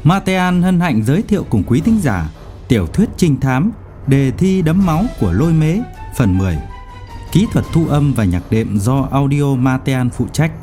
Matean hân hạnh giới thiệu cùng quý thính giả tiểu thuyết trinh thám Đề thi đẫm máu của Lôi Mế phần 10. Kỹ thuật thu âm và nhạc đệm do Audio Matean phụ trách.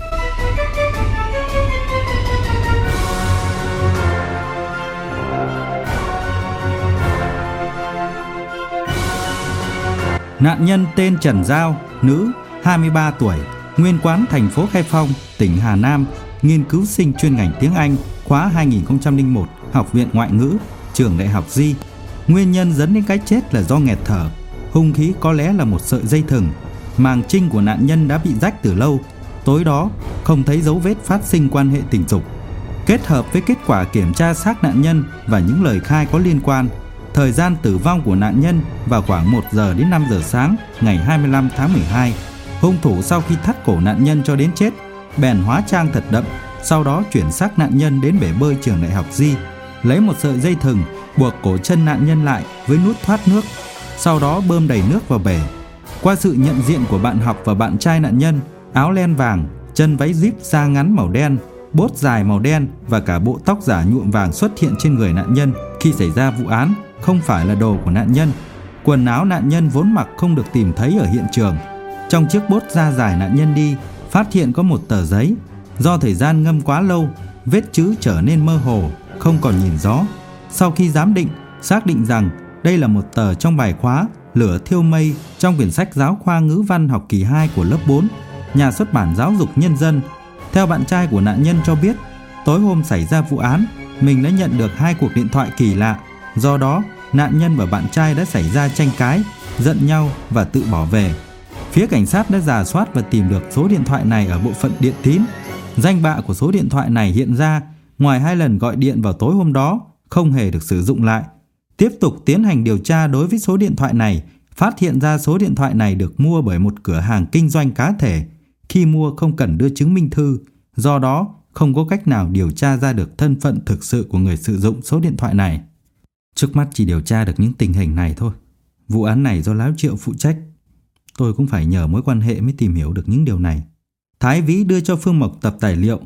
Nạn nhân tên Trần Giao, nữ, 23 tuổi, nguyên quán thành phố Khai Phong, tỉnh Hà Nam, nghiên cứu sinh chuyên ngành tiếng Anh, khóa 2001, Học viện Ngoại ngữ, trường Đại học Di. Nguyên nhân dẫn đến cái chết là do nghẹt thở. Hung khí có lẽ là một sợi dây thừng. Màng trinh của nạn nhân đã bị rách từ lâu. Tối đó không thấy dấu vết phát sinh quan hệ tình dục. Kết hợp với kết quả kiểm tra xác nạn nhân và những lời khai có liên quan, thời gian tử vong của nạn nhân vào khoảng 1 giờ đến 5 giờ sáng ngày 25 tháng 12. Hung thủ sau khi thắt cổ nạn nhân cho đến chết, bèn hóa trang thật đậm, sau đó chuyển xác nạn nhân đến bể bơi trường Đại học Di, lấy một sợi dây thừng buộc cổ chân nạn nhân lại với nút thoát nước, sau đó bơm đầy nước vào bể. Qua sự nhận diện của bạn học và bạn trai nạn nhân, áo len vàng, chân váy zip da ngắn màu đen, bốt dài màu đen và cả bộ tóc giả nhuộm vàng xuất hiện trên người nạn nhân khi xảy ra vụ án không phải là đồ của nạn nhân. Quần áo nạn nhân vốn mặc không được tìm thấy ở hiện trường. Trong chiếc bốt da dài nạn nhân đi, phát hiện có một tờ giấy. Do thời gian ngâm quá lâu, vết chữ trở nên mơ hồ, không còn nhìn rõ. Sau khi giám định, xác định rằng đây là một tờ trong bài khóa Lửa thiêu mây trong quyển sách giáo khoa ngữ văn học kỳ 2 của lớp 4, nhà xuất bản Giáo dục Nhân dân. Theo bạn trai của nạn nhân cho biết, tối hôm xảy ra vụ án, mình đã nhận được 2 cuộc điện thoại kỳ lạ. Do đó, nạn nhân và bạn trai đã xảy ra tranh cãi, giận nhau và tự bỏ về. Phía cảnh sát đã rà soát và tìm được số điện thoại này ở bộ phận điện tín. Danh bạ của số điện thoại này hiện ra, ngoài 2 lần gọi điện vào tối hôm đó, không hề được sử dụng lại. Tiếp tục tiến hành điều tra đối với số điện thoại này, phát hiện ra số điện thoại này được mua bởi một cửa hàng kinh doanh cá thể. Khi mua không cần đưa chứng minh thư, do đó không có cách nào điều tra ra được thân phận thực sự của người sử dụng số điện thoại này. Trước mắt chỉ điều tra được những tình hình này thôi. Vụ án này do Láo Triệu phụ trách. Tôi cũng phải nhờ mối quan hệ mới tìm hiểu được những điều này. Thái Vĩ đưa cho Phương Mộc tập tài liệu.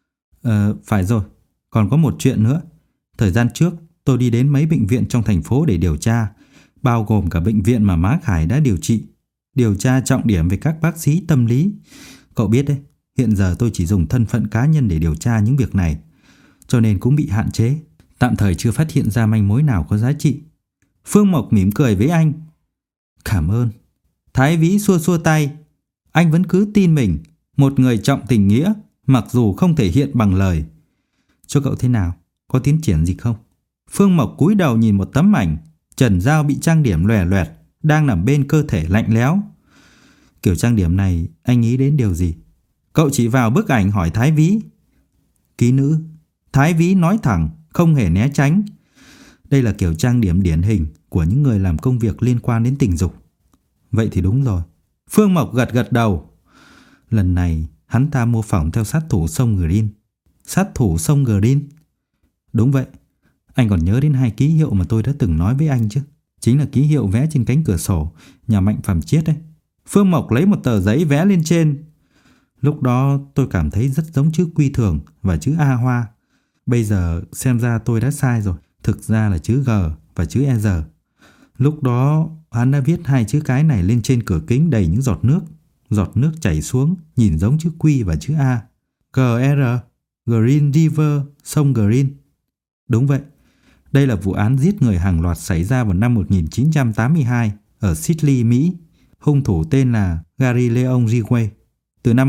Phải rồi, còn có một chuyện nữa. Thời gian trước, tôi đi đến mấy bệnh viện trong thành phố để điều tra, bao gồm cả bệnh viện mà má Khải đã điều trị. Điều tra trọng điểm về các bác sĩ tâm lý. Cậu biết đấy, hiện giờ tôi chỉ dùng thân phận cá nhân để điều tra những việc này, cho nên cũng bị hạn chế. Tạm thời chưa phát hiện ra manh mối nào có giá trị. Phương Mộc mỉm cười với anh. Cảm ơn. Thái Vĩ xua xua tay. Anh vẫn cứ tin mình, một người trọng tình nghĩa, mặc dù không thể hiện bằng lời. Cho cậu thế nào? Có tiến triển gì không? Phương Mộc cúi đầu nhìn một tấm ảnh Trần Giao bị trang điểm lòe loẹt, đang nằm bên cơ thể lạnh lẽo. Kiểu trang điểm này anh nghĩ đến điều gì? Cậu chỉ vào bức ảnh hỏi Thái Vĩ. Ký nữ. Thái Vĩ nói thẳng, không hề né tránh. Đây là kiểu trang điểm điển hình của những người làm công việc liên quan đến tình dục. Vậy thì đúng rồi. Phương Mộc gật gật đầu. Lần này hắn ta mô phỏng theo sát thủ sông Green. Sát thủ sông Green? Đúng vậy. Anh còn nhớ đến 2 ký hiệu mà tôi đã từng nói với anh chứ? Chính là ký hiệu vẽ trên cánh cửa sổ nhà Mạnh Phàm Chiết đấy. Phương Mộc lấy một tờ giấy vẽ lên trên. Lúc đó tôi cảm thấy rất giống chữ Quy Thường và chữ A Hoa. Bây giờ xem ra tôi đã sai rồi. Thực ra là chữ G và chữ ER. Lúc đó hắn đã viết 2 chữ cái này lên trên cửa kính đầy những giọt nước. Giọt nước chảy xuống nhìn giống chữ Q và chữ A. GR, Green River, sông Green. Đúng vậy. Đây là vụ án giết người hàng loạt xảy ra vào năm 1982 ở Sydney, Mỹ. Hung thủ tên là Gary Leon Ridgway. Từ năm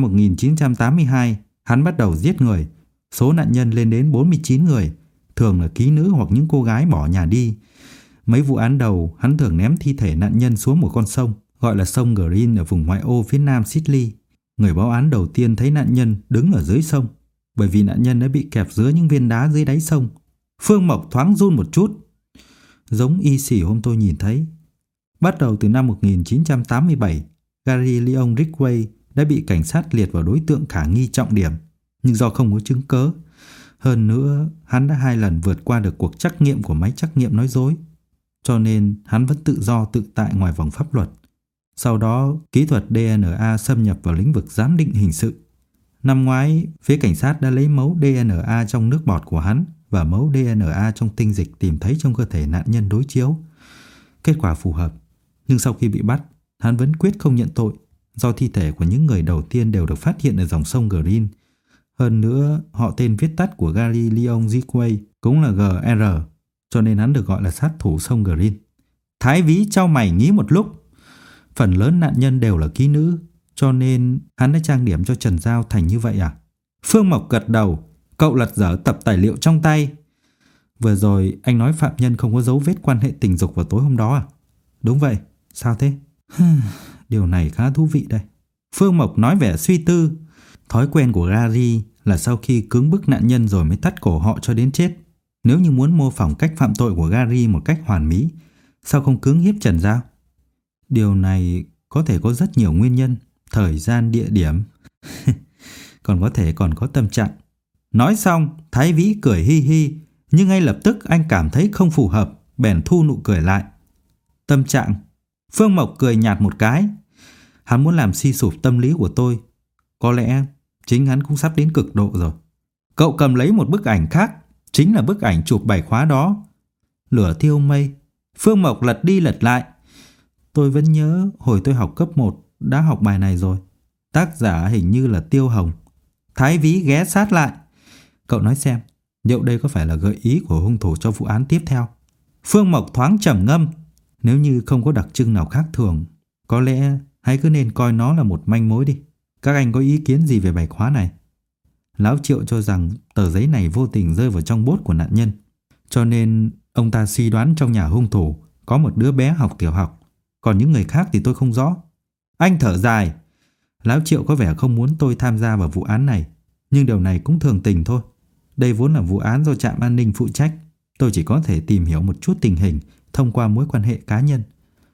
1982, hắn bắt đầu giết người. Số nạn nhân lên đến 49 người, thường là ký nữ hoặc những cô gái bỏ nhà đi. Mấy vụ án đầu, hắn thường ném thi thể nạn nhân xuống một con sông, gọi là sông Green ở vùng ngoại ô phía nam Sydney. Người báo án đầu tiên thấy nạn nhân đứng ở dưới sông, bởi vì nạn nhân đã bị kẹp giữa những viên đá dưới đáy sông. Phương Mộc thoáng run một chút. Giống y xỉ hôm tôi nhìn thấy. Bắt đầu từ năm 1987, Gary Leon Ridgway đã bị cảnh sát liệt vào đối tượng khả nghi trọng điểm, nhưng do không có chứng cớ. Hơn nữa, hắn đã 2 lần vượt qua được cuộc trắc nghiệm của máy trắc nghiệm nói dối, cho nên hắn vẫn tự do tự tại ngoài vòng pháp luật. Sau đó, kỹ thuật DNA xâm nhập vào lĩnh vực giám định hình sự. Năm ngoái, phía cảnh sát đã lấy mẫu DNA trong nước bọt của hắn và mẫu DNA trong tinh dịch tìm thấy trong cơ thể nạn nhân đối chiếu. Kết quả phù hợp, nhưng sau khi bị bắt, hắn vẫn quyết không nhận tội, do thi thể của những người đầu tiên đều được phát hiện ở dòng sông Green. Hơn nữa, họ tên viết tắt của Gary Leon Ridgway cũng là GR, cho nên hắn được gọi là sát thủ sông Green. Thái Vĩ chau mày nghĩ một lúc. Phần lớn nạn nhân đều là kỹ nữ, cho nên hắn đã trang điểm cho Trần Giao thành như vậy à? Phương Mộc gật đầu. Cậu lật dở tập tài liệu trong tay. Vừa rồi anh nói phạm nhân không có dấu vết quan hệ tình dục vào tối hôm đó à? Đúng vậy. Sao thế? Điều này khá thú vị đây. Phương Mộc nói vẻ suy tư. Thói quen của Gary là sau khi cưỡng bức nạn nhân rồi mới thắt cổ họ cho đến chết. Nếu như muốn mô phỏng cách phạm tội của Gary một cách hoàn mỹ, sao không cưỡng hiếp Trần Giao? Điều này có thể có rất nhiều nguyên nhân, thời gian, địa điểm. Còn có thể còn có tâm trạng. Nói xong, Thái Vĩ cười hi hi, nhưng ngay lập tức anh cảm thấy không phù hợp, bèn thu nụ cười lại. Tâm trạng? Phương Mộc cười nhạt một cái. Hắn muốn làm suy sụp tâm lý của tôi. Có lẽ chính hắn cũng sắp đến cực độ rồi. Cậu cầm lấy một bức ảnh khác, chính là bức ảnh chụp bài khóa đó. Lửa thiêu mây. Phương Mộc lật đi lật lại. Tôi vẫn nhớ hồi tôi học cấp 1 đã học bài này rồi. Tác giả hình như là Tiêu Hồng. Thái Vĩ ghé sát lại. Cậu nói xem, liệu đây có phải là gợi ý của hung thủ cho vụ án tiếp theo? Phương Mộc thoáng trầm ngâm. Nếu như không có đặc trưng nào khác thường, có lẽ hãy cứ nên coi nó là một manh mối đi. Các anh có ý kiến gì về bài khóa này? Lão Triệu cho rằng tờ giấy này vô tình rơi vào trong bốt của nạn nhân, cho nên ông ta suy đoán trong nhà hung thủ có một đứa bé học tiểu học. Còn những người khác thì tôi không rõ. Anh thở dài. Lão Triệu có vẻ không muốn tôi tham gia vào vụ án này, nhưng điều này cũng thường tình thôi. Đây vốn là vụ án do trạm an ninh phụ trách. Tôi chỉ có thể tìm hiểu một chút tình hình thông qua mối quan hệ cá nhân.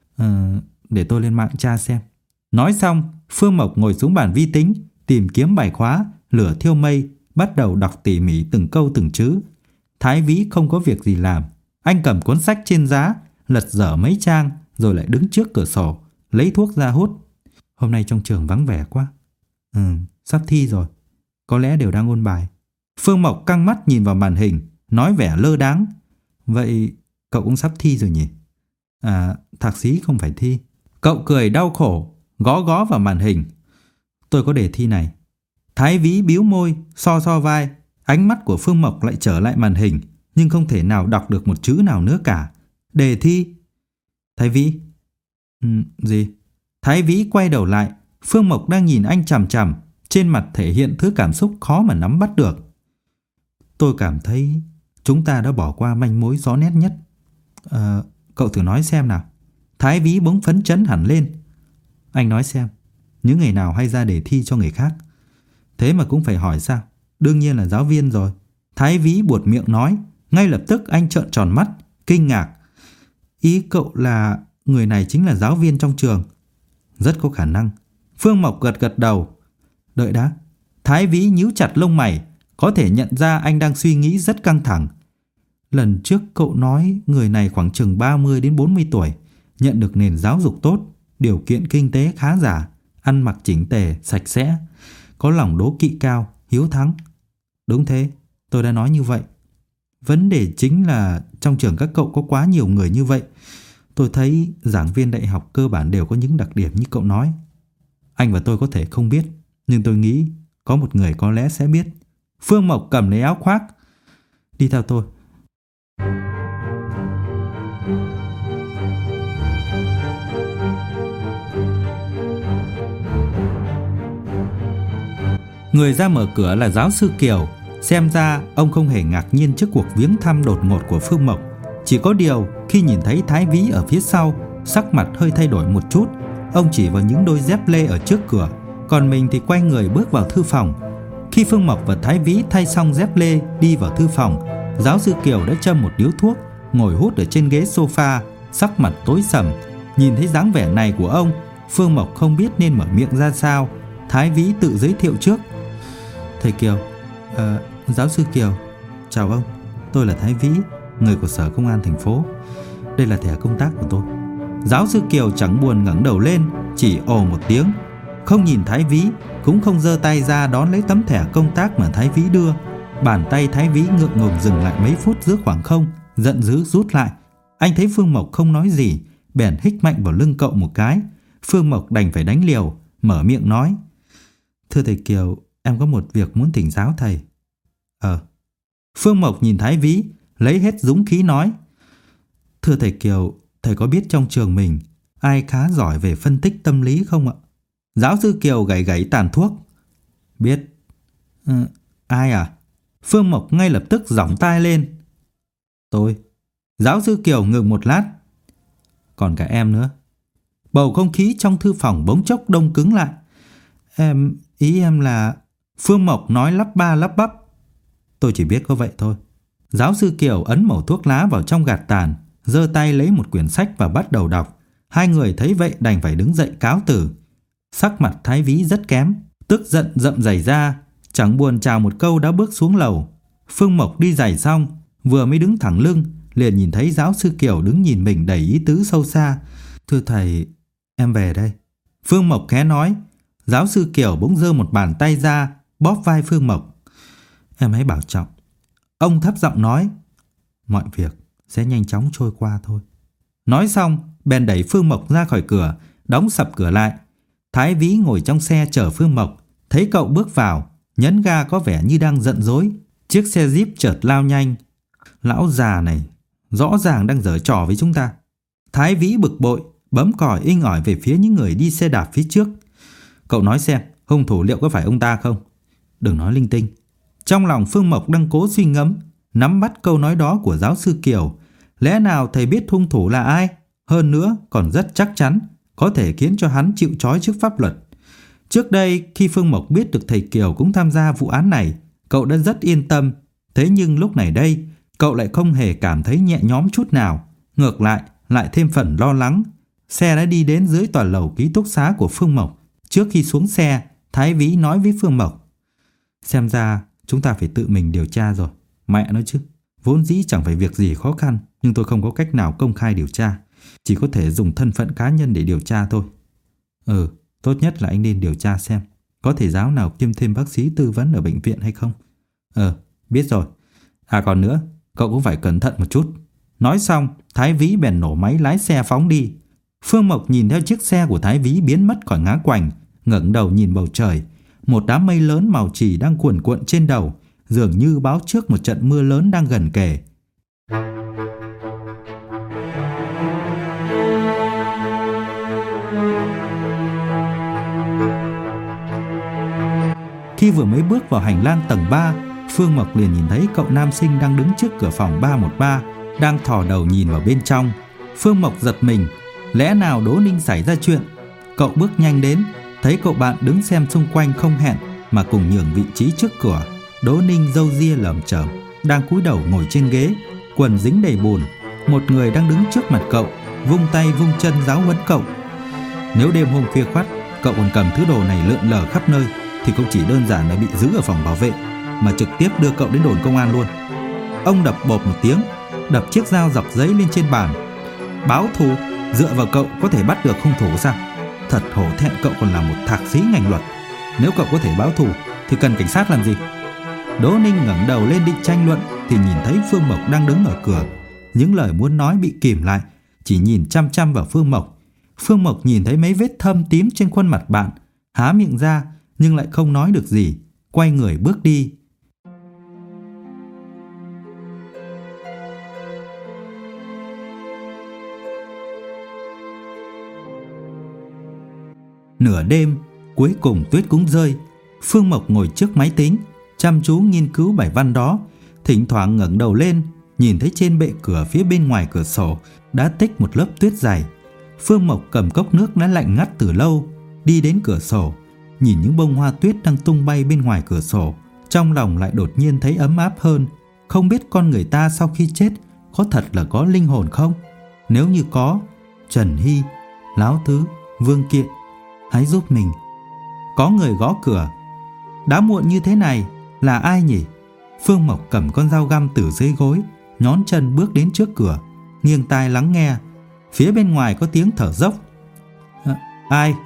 Để tôi lên mạng tra xem. Nói xong, Phương Mộc ngồi xuống bàn vi tính, tìm kiếm bài khóa Lửa thiêu mây, bắt đầu đọc tỉ mỉ từng câu từng chữ. Thái Vĩ không có việc gì làm. Anh cầm cuốn sách trên giá, lật dở mấy trang, rồi lại đứng trước cửa sổ, lấy thuốc ra hút. Hôm nay trong trường vắng vẻ quá. Sắp thi rồi. Có lẽ đều đang ôn bài. Phương Mộc căng mắt nhìn vào màn hình, nói vẻ lơ đáng. Vậy cậu cũng sắp thi rồi nhỉ? À, thạc sĩ không phải thi. Cậu cười đau khổ, gõ gõ vào màn hình. Tôi có đề thi này. Thái Vĩ bĩu môi, so vai. Ánh mắt của Phương Mộc lại trở lại màn hình, nhưng không thể nào đọc được một chữ nào nữa cả. Đề thi. Thái Vĩ. Gì? Thái Vĩ quay đầu lại. Phương Mộc đang nhìn anh chằm chằm, trên mặt thể hiện thứ cảm xúc khó mà nắm bắt được. Tôi cảm thấy chúng ta đã bỏ qua manh mối rõ nét nhất. Cậu thử nói xem nào. Thái Vĩ bỗng phấn chấn hẳn lên. Anh nói xem, những người nào hay ra đề thi cho người khác? Thế mà cũng phải hỏi sao? Đương nhiên là giáo viên rồi. Thái Vĩ buột miệng nói. Ngay lập tức anh trợn tròn mắt, kinh ngạc. Ý cậu là người này chính là giáo viên trong trường? Rất có khả năng. Phương Mộc gật đầu. Đợi đã. Thái Vĩ nhíu chặt lông mày, có thể nhận ra anh đang suy nghĩ rất căng thẳng. Lần trước cậu nói người này khoảng chừng 30 đến 40 tuổi, nhận được nền giáo dục tốt, điều kiện kinh tế khá giả, ăn mặc chỉnh tề, sạch sẽ, có lòng đố kỵ cao, hiếu thắng. Đúng thế, tôi đã nói như vậy. Vấn đề chính là trong trường các cậu có quá nhiều người như vậy. Tôi thấy giảng viên đại học cơ bản đều có những đặc điểm như cậu nói. Anh và tôi có thể không biết, nhưng tôi nghĩ có một người có lẽ sẽ biết. Phương Mộc cầm lấy áo khoác. Đi theo tôi. Người ra mở cửa là giáo sư Kiều. Xem ra ông không hề ngạc nhiên trước cuộc viếng thăm đột ngột của Phương Mộc. Chỉ có điều khi nhìn thấy Thái Vĩ ở phía sau, sắc mặt hơi thay đổi một chút. Ông chỉ vào những đôi dép lê ở trước cửa, còn mình thì quay người bước vào thư phòng. Khi Phương Mộc và Thái Vĩ thay xong dép lê đi vào thư phòng, giáo sư Kiều đã châm một điếu thuốc, ngồi hút ở trên ghế sofa, sắc mặt tối sầm. Nhìn thấy dáng vẻ này của ông, Phương Mộc không biết nên mở miệng ra sao. Thái Vĩ tự giới thiệu trước. Thầy Kiều, giáo sư Kiều, chào ông. Tôi là Thái Vĩ, người của Sở Công an thành phố. Đây là thẻ công tác của tôi. Giáo sư Kiều chẳng buồn ngẩng đầu lên, chỉ ồ một tiếng, không nhìn Thái Vĩ, cũng không giơ tay ra đón lấy tấm thẻ công tác mà Thái Vĩ đưa. Bàn tay Thái Vĩ ngượng ngùng dừng lại mấy phút giữa khoảng không, giận dữ rút lại. Anh thấy Phương Mộc không nói gì, bèn hích mạnh vào lưng cậu một cái. Phương Mộc đành phải đánh liều, mở miệng nói: "Thưa thầy Kiều, em có một việc muốn thỉnh giáo thầy." Phương Mộc nhìn Thái Vĩ, lấy hết dũng khí nói: "Thưa thầy Kiều, thầy có biết trong trường mình ai khá giỏi về phân tích tâm lý không ạ?" Giáo sư Kiều gẩy gẩy tàn thuốc: "Biết." Ai à?" Phương Mộc ngay lập tức giỏng tai lên: "Tôi." Giáo sư Kiều ngừng một lát: "Còn cả em nữa." Bầu không khí trong thư phòng bỗng chốc đông cứng lại. Ý em là..." Phương Mộc nói lắp ba lắp bắp: "Tôi chỉ biết có vậy thôi." Giáo sư Kiều ấn mẩu thuốc lá vào trong gạt tàn, giơ tay lấy một quyển sách và bắt đầu đọc. Hai người thấy vậy đành phải đứng dậy cáo từ. Sắc mặt Thái Vĩ rất kém, tức giận rậm rảy ra, chẳng buồn chào một câu đã bước xuống lầu. Phương Mộc đi giày xong, vừa mới đứng thẳng lưng, liền nhìn thấy giáo sư Kiều đứng nhìn mình đầy ý tứ sâu xa. "Thưa thầy, em về đây." Phương Mộc khẽ nói. Giáo sư Kiều bỗng giơ một bàn tay ra, bóp vai Phương Mộc: "Em hãy bảo trọng." Ông thấp giọng nói: "Mọi việc sẽ nhanh chóng trôi qua thôi." Nói xong, bèn đẩy Phương Mộc ra khỏi cửa, đóng sập cửa lại. Thái Vĩ ngồi trong xe chờ Phương Mộc, thấy cậu bước vào, nhấn ga có vẻ như đang giận dỗi. Chiếc xe Jeep chợt lao nhanh. Lão già này rõ ràng đang giở trò với chúng ta. Thái Vĩ bực bội, bấm còi inh ỏi về phía những người đi xe đạp phía trước. "Cậu nói xem, hung thủ liệu có phải ông ta không?" "Đừng nói linh tinh." Trong lòng Phương Mộc đang cố suy ngẫm, nắm bắt câu nói đó của giáo sư Kiều. Lẽ nào thầy biết hung thủ là ai? Hơn nữa còn rất chắc chắn có thể khiến cho hắn chịu trói trước pháp luật. Trước đây khi Phương Mộc biết được thầy Kiều cũng tham gia vụ án này, cậu đã rất yên tâm. Thế nhưng lúc này đây, cậu lại không hề cảm thấy nhẹ nhõm chút nào. Ngược lại thêm phần lo lắng. Xe đã đi đến dưới tòa lầu ký túc xá của Phương Mộc. Trước khi xuống xe, Thái Vĩ nói với Phương Mộc: "Xem ra chúng ta phải tự mình điều tra rồi. Mẹ nói chứ, vốn dĩ chẳng phải việc gì khó khăn, nhưng tôi không có cách nào công khai điều tra, chỉ có thể dùng thân phận cá nhân để điều tra thôi." Tốt nhất là anh nên điều tra xem có thầy giáo nào kiêm thêm bác sĩ tư vấn ở bệnh viện hay không." Biết rồi. Còn nữa, cậu cũng phải cẩn thận một chút." Nói xong, Thái Vĩ bèn nổ máy lái xe phóng đi. Phương Mộc nhìn theo chiếc xe của Thái Vĩ biến mất khỏi ngã quành, ngẩng đầu nhìn bầu trời. Một đám mây lớn màu chì đang cuồn cuộn trên đầu, dường như báo trước một trận mưa lớn đang gần kề. Khi vừa mới bước vào hành lang tầng 3, Phương Mộc liền nhìn thấy cậu nam sinh đang đứng trước cửa phòng 313, đang thò đầu nhìn vào bên trong. Phương Mộc giật mình, lẽ nào Đỗ Ninh xảy ra chuyện? Cậu bước nhanh đến, thấy cậu bạn đứng xem xung quanh không hẹn mà cùng nhường vị trí trước cửa. Đỗ Ninh râu ria lởm chởm, đang cúi đầu ngồi trên ghế, quần dính đầy bùn. Một người đang đứng trước mặt cậu, vung tay vung chân giáo huấn cậu. Nếu đêm hôm khuya khoắt cậu còn cầm thứ đồ này lượn lờ khắp nơi thì không chỉ đơn giản là bị giữ ở phòng bảo vệ, mà trực tiếp đưa cậu đến đồn công an luôn. Ông đập bộp một tiếng, đập chiếc dao dọc giấy lên trên bàn. Báo thù? Dựa vào cậu có thể bắt được hung thủ sao? Thật hổ thẹn, cậu còn là một thạc sĩ ngành luật. Nếu cậu có thể báo thù thì cần cảnh sát làm gì? Đỗ Ninh ngẩng đầu lên định tranh luận thì nhìn thấy Phương Mộc đang đứng ở cửa. Những lời muốn nói bị kìm lại, chỉ nhìn chăm chăm vào Phương Mộc. Phương Mộc nhìn thấy mấy vết thâm tím trên khuôn mặt bạn, há miệng ra nhưng lại không nói được gì, quay người bước đi. Nửa đêm, cuối cùng tuyết cũng rơi. Phương Mộc ngồi trước máy tính, chăm chú nghiên cứu bài văn đó, thỉnh thoảng ngẩng đầu lên, nhìn thấy trên bệ cửa phía bên ngoài cửa sổ đã tích một lớp tuyết dày. Phương Mộc cầm cốc nước đã lạnh ngắt từ lâu, đi đến cửa sổ, nhìn những bông hoa tuyết đang tung bay bên ngoài cửa sổ, trong lòng lại đột nhiên thấy ấm áp hơn. Không biết con người ta sau khi chết có thật là có linh hồn không? Nếu như có, Trần Hy, Láo Tứ, Vương Kiện, hãy giúp mình. Có người gõ cửa. Đã muộn như thế này, là ai nhỉ? Phương Mộc cầm con dao găm từ dưới gối, nhón chân bước đến trước cửa, nghiêng tai lắng nghe. Phía bên ngoài có tiếng thở dốc. Ai?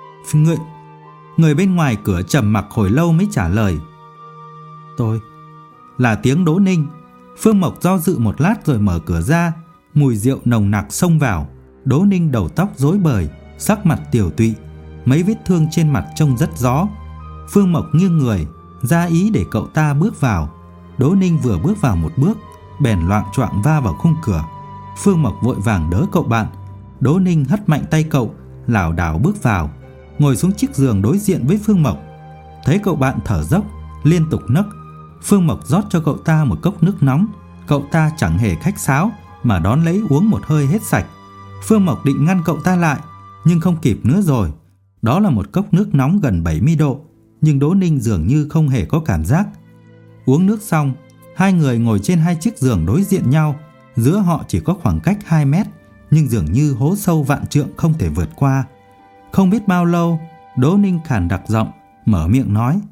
Người bên ngoài cửa trầm mặc hồi lâu mới trả lời. là tiếng Đỗ Ninh. Phương Mộc do dự một lát rồi mở cửa ra. Mùi rượu nồng nặc xông vào. Đỗ Ninh đầu tóc rối bời, sắc mặt tiều tụy, mấy vết thương trên mặt trông rất rõ. Phương Mộc nghiêng người ra ý để cậu ta bước vào. Đỗ Ninh vừa bước vào một bước bèn loạng choạng va vào khung cửa. Phương Mộc vội vàng đỡ cậu bạn. Đỗ Ninh hất mạnh tay cậu, lảo đảo bước vào, ngồi xuống chiếc giường đối diện với Phương Mộc. Thấy cậu bạn thở dốc, liên tục nấc, Phương Mộc rót cho cậu ta một cốc nước nóng. Cậu ta chẳng hề khách sáo mà đón lấy uống một hơi hết sạch. Phương Mộc định ngăn cậu ta lại, nhưng không kịp nữa rồi. Đó là một cốc nước nóng gần 70 độ, nhưng Đỗ Ninh dường như không hề có cảm giác. Uống nước xong, hai người ngồi trên hai chiếc giường đối diện nhau. Giữa họ chỉ có khoảng cách 2 mét, nhưng dường như hố sâu vạn trượng không thể vượt qua. Không biết bao lâu, Đỗ Ninh khàn đặc giọng, mở miệng nói: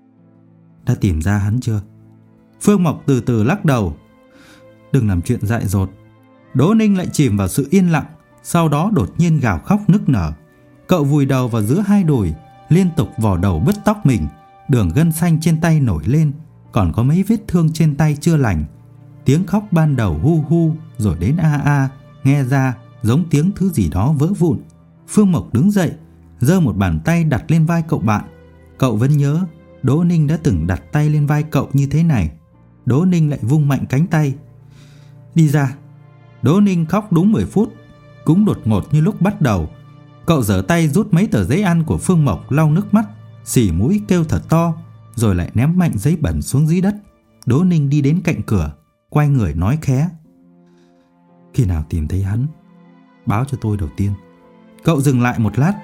"Đã tìm ra hắn chưa?" Phương Mộc từ từ lắc đầu: "Đừng làm chuyện dại dột." Đỗ Ninh lại chìm vào sự yên lặng, sau đó đột nhiên gào khóc nức nở. Cậu vùi đầu vào giữa hai đùi, liên tục vò đầu bứt tóc mình. Đường gân xanh trên tay nổi lên, còn có mấy vết thương trên tay chưa lành. Tiếng khóc ban đầu hu hu, rồi đến a a, nghe ra giống tiếng thứ gì đó vỡ vụn. Phương Mộc đứng dậy, giơ một bàn tay đặt lên vai cậu bạn. Cậu vẫn nhớ Đỗ Ninh đã từng đặt tay lên vai cậu như thế này. Đỗ Ninh lại vung mạnh cánh tay: "Đi ra." Đỗ Ninh khóc đúng 10 phút, cũng đột ngột như lúc bắt đầu. Cậu giở tay rút mấy tờ giấy ăn của Phương Mộc, lau nước mắt, xỉ mũi kêu thật to, rồi lại ném mạnh giấy bẩn xuống dưới đất. Đỗ Ninh đi đến cạnh cửa, quay người nói khẽ: "Khi nào tìm thấy hắn, báo cho tôi đầu tiên." Cậu dừng lại một lát: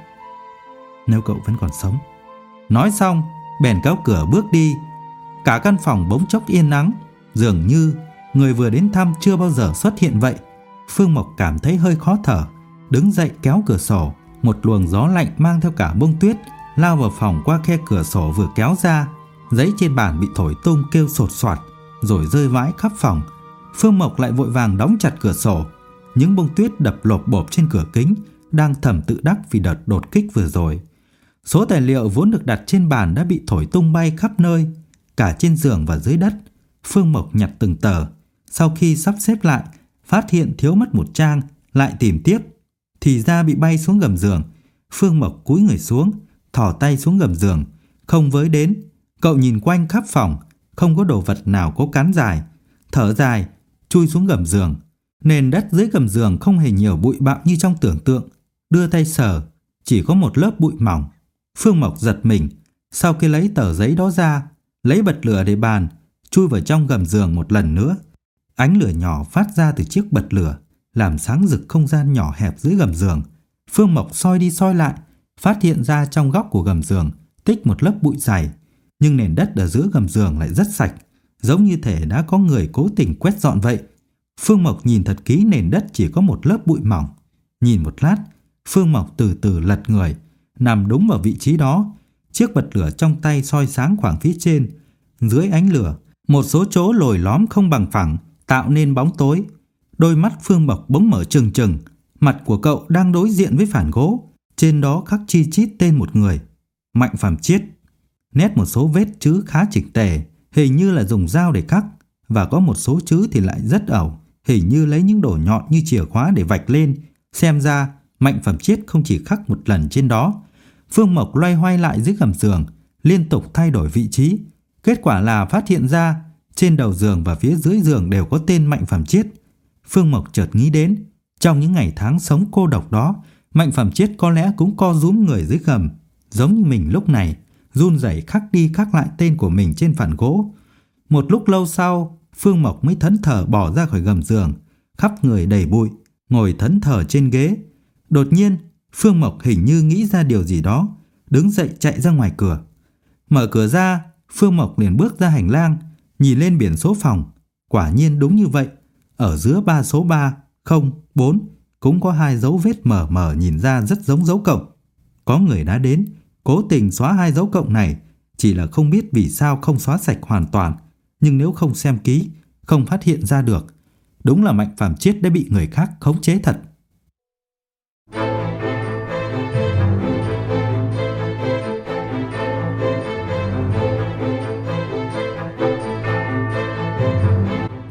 "Nếu cậu vẫn còn sống." Nói xong, bèn kéo cửa bước đi. Cả căn phòng bỗng chốc yên ắng, dường như người vừa đến thăm chưa bao giờ xuất hiện vậy. Phương Mộc cảm thấy hơi khó thở, đứng dậy kéo cửa sổ. Một luồng gió lạnh mang theo cả bông tuyết lao vào phòng qua khe cửa sổ vừa kéo ra. Giấy trên bàn bị thổi tung kêu sột soạt, rồi rơi vãi khắp phòng. Phương Mộc lại vội vàng đóng chặt cửa sổ. Những bông tuyết đập lộp bộp trên cửa kính, đang thầm tự đắc vì đợt đột kích vừa rồi. Số tài liệu vốn được đặt trên bàn đã bị thổi tung bay khắp nơi, cả trên giường và dưới đất. Phương Mộc nhặt từng tờ, sau khi sắp xếp lại, phát hiện thiếu mất một trang, lại tìm tiếp, thì ra bị bay xuống gầm giường. Phương Mộc cúi người xuống, thò tay xuống gầm giường, không với đến. Cậu nhìn quanh khắp phòng, không có đồ vật nào có cán dài. Thở dài, chui xuống gầm giường. Nền đất dưới gầm giường không hề nhiều bụi bặm như trong tưởng tượng. Đưa tay sờ, chỉ có một lớp bụi mỏng. Phương Mộc giật mình, sau khi lấy tờ giấy đó ra, lấy bật lửa để bàn, chui vào trong gầm giường một lần nữa. Ánh lửa nhỏ phát ra từ chiếc bật lửa, làm sáng rực không gian nhỏ hẹp dưới gầm giường. Phương Mộc soi đi soi lại, phát hiện ra trong góc của gầm giường tích một lớp bụi dày, nhưng nền đất ở giữa gầm giường lại rất sạch, giống như thể đã có người cố tình quét dọn vậy. Phương Mộc nhìn thật kỹ, nền đất chỉ có một lớp bụi mỏng. Nhìn một lát, Phương Mộc từ từ lật người, nằm đúng vào vị trí đó. Chiếc bật lửa trong tay soi sáng khoảng phía trên. Dưới ánh lửa, một số chỗ lồi lõm không bằng phẳng, tạo nên bóng tối. Đôi mắt Phương Mộc bỗng mở trừng trừng. Mặt của cậu đang đối diện với phản gỗ, trên đó khắc chi chít tên một người: Mạnh Phàm Chiết. Nét một số vết chữ khá chỉnh tề, hình như là dùng dao để khắc, và có một số chữ thì lại rất ẩu, hình như lấy những đồ nhọn như chìa khóa để vạch lên. Xem ra Mạnh Phàm Chiết không chỉ khắc một lần trên đó. Phương Mộc loay hoay lại dưới gầm giường, liên tục thay đổi vị trí. Kết quả là phát hiện ra trên đầu giường và phía dưới giường đều có tên Mạnh Phàm Chiết. Phương Mộc chợt nghĩ đến, trong những ngày tháng sống cô độc đó, Mạnh Phàm Chiết có lẽ cũng co rúm người dưới gầm, giống như mình lúc này, run rẩy khắc đi khắc lại tên của mình trên phản gỗ. Một lúc lâu sau, Phương Mộc mới thẫn thờ bỏ ra khỏi gầm giường, khắp người đầy bụi, ngồi thẫn thờ trên ghế. Đột nhiên, Phương Mộc hình như nghĩ ra điều gì đó, đứng dậy chạy ra ngoài cửa. Mở cửa ra, Phương Mộc liền bước ra hành lang, nhìn lên biển số phòng. Quả nhiên đúng như vậy, ở giữa ba số 304 cũng có 2 dấu vết mờ mờ nhìn ra rất giống dấu cộng. Có người đã đến, cố tình xóa 2 dấu cộng này, chỉ là không biết vì sao không xóa sạch hoàn toàn. Nhưng nếu không xem kỹ, không phát hiện ra được. Đúng là Mạnh Phàm Chiết đã bị người khác khống chế thật.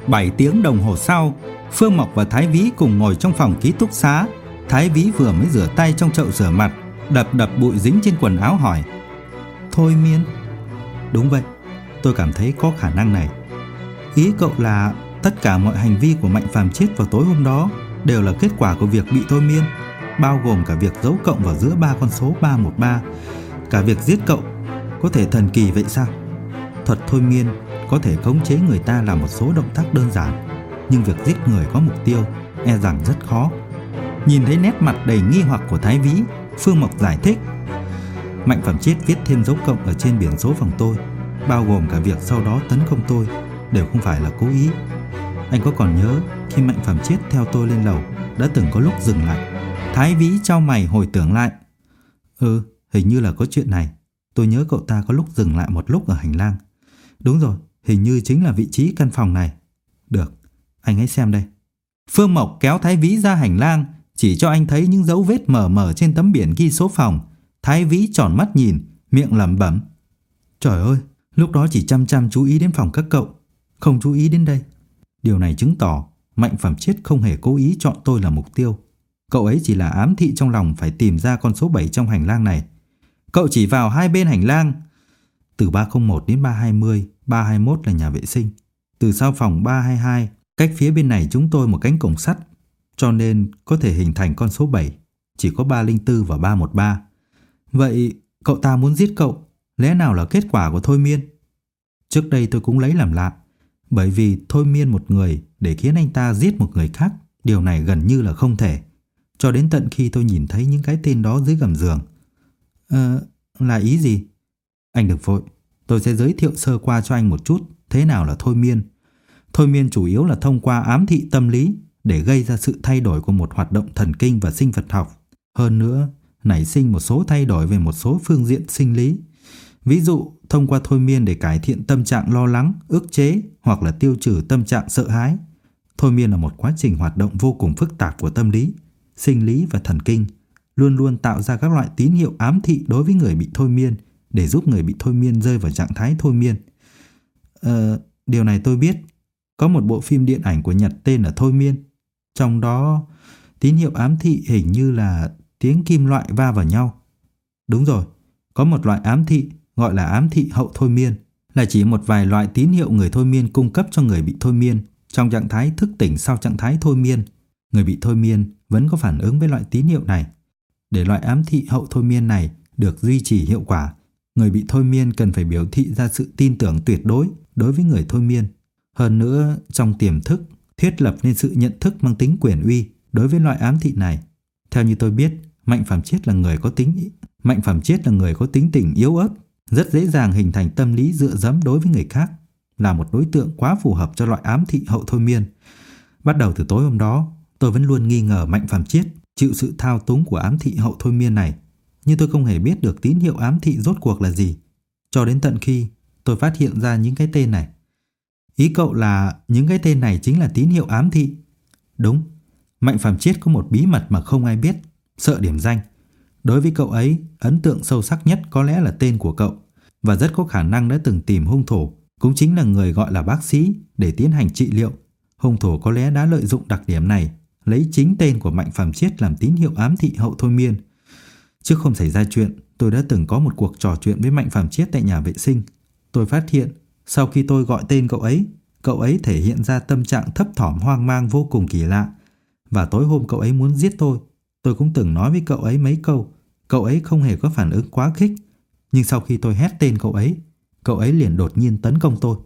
7 tiếng đồng hồ sau, Phương Mộc và Thái Vĩ cùng ngồi trong phòng ký túc xá. Thái Vĩ vừa mới rửa tay trong chậu rửa mặt, đập bụi dính trên quần áo hỏi: Thôi miên? Đúng vậy, tôi cảm thấy có khả năng này. Ý cậu là tất cả mọi hành vi của Mạnh Phàm Chiết vào tối hôm đó đều là kết quả của việc bị thôi miên, bao gồm cả việc dấu cộng vào giữa 3 con số 313, cả việc giết cậu. Có thể thần kỳ vậy sao? Thuật thôi miên có thể khống chế người ta làm một số động tác đơn giản, nhưng việc giết người có mục tiêu e rằng rất khó. Nhìn thấy nét mặt đầy nghi hoặc của Thái Vĩ, Phương Mộc giải thích: Mạnh Phàm Chiết viết thêm dấu cộng ở trên biển số phòng tôi, bao gồm cả việc sau đó tấn công tôi, đều không phải là cố ý. Anh có còn nhớ khi Mạnh Phàm Chiết theo tôi lên lầu đã từng có lúc dừng lại? Thái Vĩ chau mày hồi tưởng lại. Hình như là có chuyện này. Tôi nhớ cậu ta có lúc dừng lại một lúc ở hành lang. Đúng rồi, hình như chính là vị trí căn phòng này. Được, anh hãy xem đây. Phương Mộc kéo Thái Vĩ ra hành lang, chỉ cho anh thấy những dấu vết mờ mờ trên tấm biển ghi số phòng. Thái Vĩ tròn mắt nhìn, miệng lẩm bẩm: Trời ơi, lúc đó chỉ chăm chú ý đến phòng các cậu, không chú ý đến đây. Điều này chứng tỏ Mạnh Phàm Chiết không hề cố ý chọn tôi là mục tiêu. Cậu ấy chỉ là ám thị trong lòng phải tìm ra con số 7 trong hành lang này. Cậu chỉ vào hai bên hành lang. Từ 301 đến 320, 321 là nhà vệ sinh. Từ sau phòng 322, cách phía bên này chúng tôi một cánh cổng sắt, cho nên có thể hình thành con số 7. Chỉ có 304 và 313. Vậy cậu ta muốn giết cậu, lẽ nào là kết quả của thôi miên? Trước đây tôi cũng lấy làm lạ, bởi vì thôi miên một người để khiến anh ta giết một người khác, điều này gần như là không thể. Cho đến tận khi tôi nhìn thấy những cái tên đó dưới gầm giường. Là ý gì? Anh đừng vội, tôi sẽ giới thiệu sơ qua cho anh một chút thế nào là thôi miên. Thôi miên chủ yếu là thông qua ám thị tâm lý để gây ra sự thay đổi của một hoạt động thần kinh và sinh vật học. Hơn nữa, nảy sinh một số thay đổi về một số phương diện sinh lý. Ví dụ, thông qua thôi miên để cải thiện tâm trạng lo lắng, ức chế hoặc là tiêu trừ tâm trạng sợ hãi. Thôi miên là một quá trình hoạt động vô cùng phức tạp của tâm lý, sinh lý và thần kinh, luôn luôn tạo ra các loại tín hiệu ám thị đối với người bị thôi miên để giúp người bị thôi miên rơi vào trạng thái thôi miên. Điều này tôi biết. Có một bộ phim điện ảnh của Nhật tên là Thôi Miên. Trong đó, tín hiệu ám thị hình như là tiếng kim loại va vào nhau. Đúng rồi, có một loại ám thị gọi là ám thị hậu thôi miên, là chỉ một vài loại tín hiệu người thôi miên cung cấp cho người bị thôi miên trong trạng thái thức tỉnh sau trạng thái thôi miên. Người bị thôi miên vẫn có phản ứng với loại tín hiệu này. Để loại ám thị hậu thôi miên này được duy trì hiệu quả, người bị thôi miên cần phải biểu thị ra sự tin tưởng tuyệt đối với người thôi miên. Hơn nữa, trong tiềm thức, thiết lập nên sự nhận thức mang tính quyền uy đối với loại ám thị này. Theo như tôi biết, Mạnh Phàm Chiết là người có tính tình yếu ớt, rất dễ dàng hình thành tâm lý dựa dẫm đối với người khác, là một đối tượng quá phù hợp cho loại ám thị hậu thôi miên. Bắt đầu từ tối hôm đó, tôi vẫn luôn nghi ngờ Mạnh Phàm Chiết chịu sự thao túng của ám thị hậu thôi miên này, nhưng tôi không hề biết được tín hiệu ám thị rốt cuộc là gì, cho đến tận khi tôi phát hiện ra những cái tên này. Ý cậu là những cái tên này chính là tín hiệu ám thị? Đúng, Mạnh Phàm Chiết có một bí mật mà không ai biết, sợ điểm danh. Đối với cậu ấy, ấn tượng sâu sắc nhất có lẽ là tên của cậu, và rất có khả năng đã từng tìm hung thủ, cũng chính là người gọi là bác sĩ, để tiến hành trị liệu. Hung thủ có lẽ đã lợi dụng đặc điểm này, lấy chính tên của Mạnh Phàm Chiết làm tín hiệu ám thị hậu thôi miên. Trước không xảy ra chuyện, tôi đã từng có một cuộc trò chuyện với Mạnh Phàm Chiết tại nhà vệ sinh. Tôi phát hiện, sau khi tôi gọi tên cậu ấy thể hiện ra tâm trạng thấp thỏm hoang mang vô cùng kỳ lạ. Và tối hôm cậu ấy muốn giết tôi cũng từng nói với cậu ấy mấy câu. Cậu ấy không hề có phản ứng quá khích. Nhưng sau khi tôi hét tên cậu ấy liền đột nhiên tấn công tôi.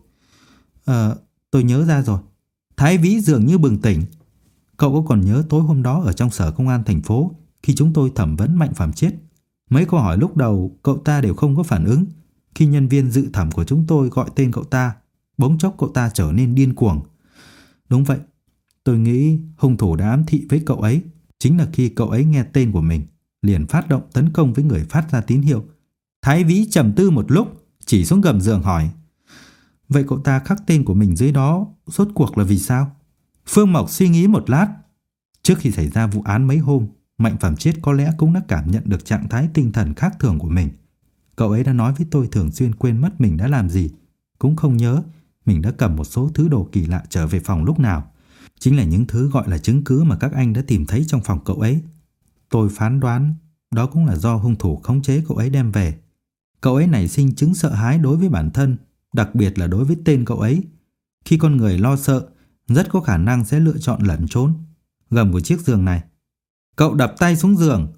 Tôi nhớ ra rồi. Thái Vĩ dường như bừng tỉnh. Cậu có còn nhớ tối hôm đó ở trong sở công an thành phố, khi chúng tôi thẩm vấn Mạnh Phàm Chiết, mấy câu hỏi lúc đầu cậu ta đều không có phản ứng. Khi nhân viên dự thẩm của chúng tôi gọi tên cậu ta, bỗng chốc cậu ta trở nên điên cuồng. Đúng vậy, tôi nghĩ hung thủ đã ám thị với cậu ấy. Chính là khi cậu ấy nghe tên của mình, liền phát động tấn công với người phát ra tín hiệu. Thái Vĩ trầm tư một lúc, chỉ xuống gầm giường hỏi: Vậy cậu ta khắc tên của mình dưới đó rốt cuộc là vì sao? Phương Mộc suy nghĩ một lát. Trước khi xảy ra vụ án mấy hôm, Mạnh Phàm Chiết có lẽ cũng đã cảm nhận được trạng thái tinh thần khác thường của mình. Cậu ấy đã nói với tôi thường xuyên quên mất mình đã làm gì, cũng không nhớ, mình đã cầm một số thứ đồ kỳ lạ trở về phòng lúc nào. Chính là những thứ gọi là chứng cứ mà các anh đã tìm thấy trong phòng cậu ấy. Tôi phán đoán đó cũng là do hung thủ khống chế cậu ấy đem về. Cậu ấy nảy sinh chứng sợ hãi đối với bản thân, đặc biệt là đối với tên cậu ấy. Khi con người lo sợ, rất có khả năng sẽ lựa chọn lẩn trốn. Gầm của chiếc giường này. Cậu đập tay xuống giường.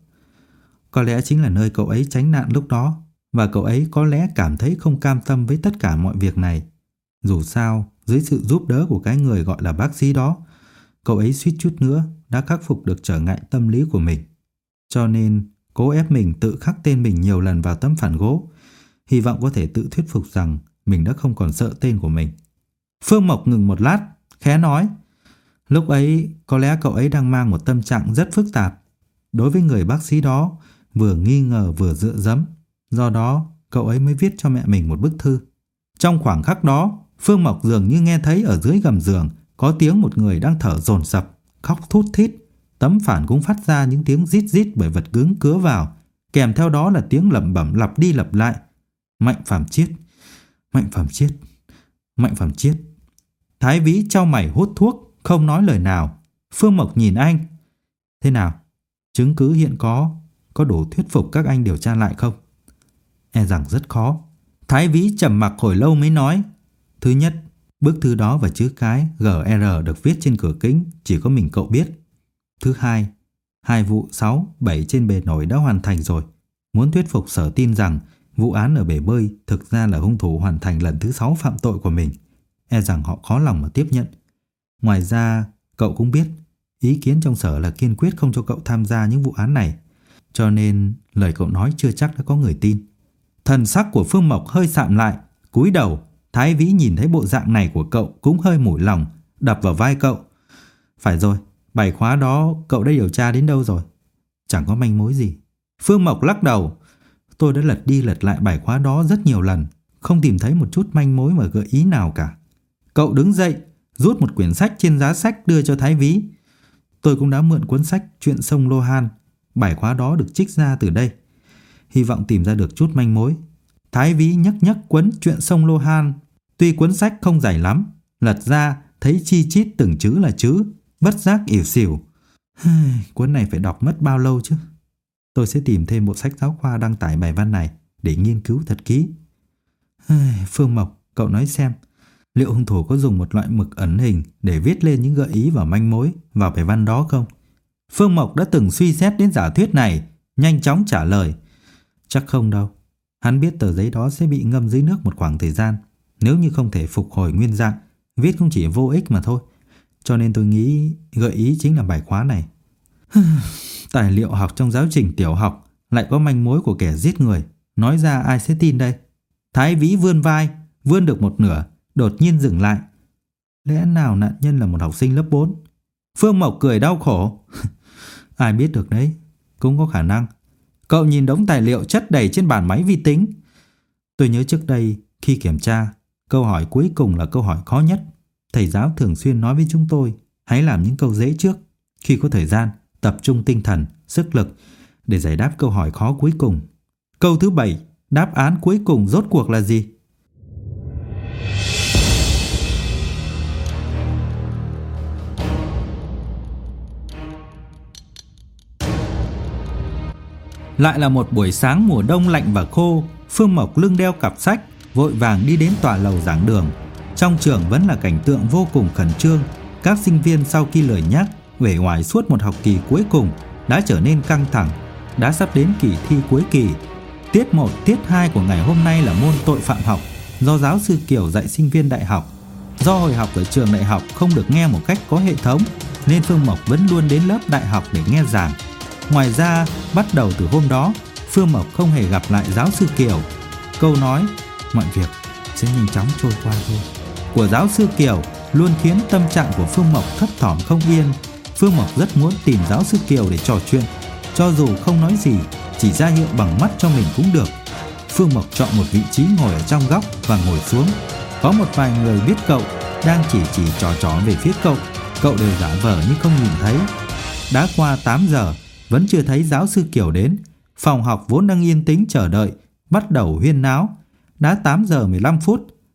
Có lẽ chính là nơi cậu ấy tránh nạn lúc đó, và cậu ấy có lẽ cảm thấy không cam tâm với tất cả mọi việc này. Dù sao, dưới sự giúp đỡ của cái người gọi là bác sĩ đó, cậu ấy suýt chút nữa đã khắc phục được trở ngại tâm lý của mình. Cho nên cố ép mình tự khắc tên mình nhiều lần vào tấm phản gỗ, hy vọng có thể tự thuyết phục rằng mình đã không còn sợ tên của mình. Phương Mộc ngừng một lát, khẽ nói, lúc ấy có lẽ cậu ấy đang mang một tâm trạng rất phức tạp. Đối với người bác sĩ đó, vừa nghi ngờ vừa dựa dẫm, do đó cậu ấy mới viết cho mẹ mình một bức thư. Trong khoảng khắc đó, Phương Mộc dường như nghe thấy ở dưới gầm giường có tiếng một người đang thở dồn dập, khóc thút thít. Tấm phản cũng phát ra những tiếng rít rít bởi vật cứng cứa vào, kèm theo đó là tiếng lẩm bẩm lặp đi lặp lại. Mạnh Phạm Chiết, Mạnh Phạm Chiết, Mạnh Phạm Chiết. Thái Vĩ chau mày hút thuốc, không nói lời nào. Phương Mộc nhìn anh. Thế nào? Chứng cứ hiện có đủ thuyết phục các anh điều tra lại không? E rằng rất khó. Thái Vĩ trầm mặc hồi lâu mới nói. Thứ nhất, bức thư đó và chữ cái GR được viết trên cửa kính chỉ có mình cậu biết. Thứ hai, 2 vụ 6, 7 trên bề nổi đã hoàn thành rồi. Muốn thuyết phục Sở tin rằng vụ án ở bể bơi thực ra là hung thủ hoàn thành lần thứ 6 phạm tội của mình, e rằng họ khó lòng mà tiếp nhận. Ngoài ra, cậu cũng biết, ý kiến trong Sở là kiên quyết không cho cậu tham gia những vụ án này, cho nên lời cậu nói chưa chắc đã có người tin. Thần sắc của Phương Mộc hơi sạm lại, cúi đầu. Thái Vĩ nhìn thấy bộ dạng này của cậu cũng hơi mủi lòng, đập vào vai cậu. Phải rồi, bài khóa đó cậu đã điều tra đến đâu rồi? Chẳng có manh mối gì. Phương Mộc lắc đầu. Tôi đã lật đi lật lại bài khóa đó rất nhiều lần, không tìm thấy một chút manh mối và gợi ý nào cả. Cậu đứng dậy, rút một quyển sách trên giá sách đưa cho Thái Vĩ. Tôi cũng đã mượn cuốn sách Chuyện sông Lô Han. Bài khóa đó được trích ra từ đây. Hy vọng tìm ra được chút manh mối. Thái Vĩ nhấc cuốn Chuyện sông Lô Han. Tuy cuốn sách không dày lắm, lật ra thấy chi chít từng chữ là chữ, bất giác ỉu xìu. Cuốn này phải đọc mất bao lâu chứ? Tôi sẽ tìm thêm bộ sách giáo khoa đăng tải bài văn này để nghiên cứu thật kỹ. Phương Mộc, cậu nói xem, liệu hung thủ có dùng một loại mực ẩn hình để viết lên những gợi ý và manh mối vào bài văn đó không? Phương Mộc đã từng suy xét đến giả thuyết này, nhanh chóng trả lời. Chắc không đâu. Hắn biết tờ giấy đó sẽ bị ngâm dưới nước một khoảng thời gian. Nếu như không thể phục hồi nguyên dạng, viết cũng chỉ vô ích mà thôi. Cho nên tôi nghĩ gợi ý chính là bài khóa này. Tài liệu học trong giáo trình tiểu học lại có manh mối của kẻ giết người. Nói ra ai sẽ tin đây? Thái Vĩ vươn vai, vươn được một nửa, đột nhiên dừng lại. Lẽ nào nạn nhân là một học sinh lớp 4? Phương Mộc cười đau khổ. Ai biết được đấy, cũng có khả năng. Cậu nhìn đống tài liệu chất đầy trên bàn máy vi tính. Tôi nhớ trước đây khi kiểm tra, câu hỏi cuối cùng là câu hỏi khó nhất. Thầy giáo thường xuyên nói với chúng tôi, hãy làm những câu dễ trước. Khi có thời gian, tập trung tinh thần, sức lực để giải đáp câu hỏi khó cuối cùng. Câu thứ 7, đáp án cuối cùng rốt cuộc là gì? Lại là một buổi sáng mùa đông lạnh và khô. Phương Mộc lưng đeo cặp sách, vội vàng đi đến tòa lầu giảng đường. Trong trường vẫn là cảnh tượng vô cùng khẩn trương. Các sinh viên sau khi lời nhắc uể oải suốt một học kỳ cuối cùng đã trở nên căng thẳng. Đã sắp đến kỳ thi cuối kỳ. Tiết 1, tiết 2 của ngày hôm nay là môn tội phạm học, do giáo sư Kiều dạy sinh viên đại học. Do hồi học ở trường đại học không được nghe một cách có hệ thống, nên Phương Mộc vẫn luôn đến lớp đại học để nghe giảng. Ngoài ra, bắt đầu từ hôm đó, Phương Mộc không hề gặp lại giáo sư Kiều. Câu nói mọi việc sẽ nhanh chóng trôi qua thôi của giáo sư Kiều luôn khiến tâm trạng của Phương Mộc thấp thỏm không yên. Phương Mộc rất muốn tìm giáo sư Kiều để trò chuyện, cho dù không nói gì, chỉ ra hiệu bằng mắt cho mình cũng được. Phương Mộc chọn một vị trí ngồi ở trong góc và ngồi xuống. Có một vài người biết cậu đang chỉ trò về phía cậu đều giả vờ như không nhìn thấy. Đã qua 8 giờ vẫn chưa thấy giáo sư Kiều đến. Phòng học vốn đang yên tĩnh chờ đợi bắt đầu huyên náo. Đã 8 giờ 15 phút,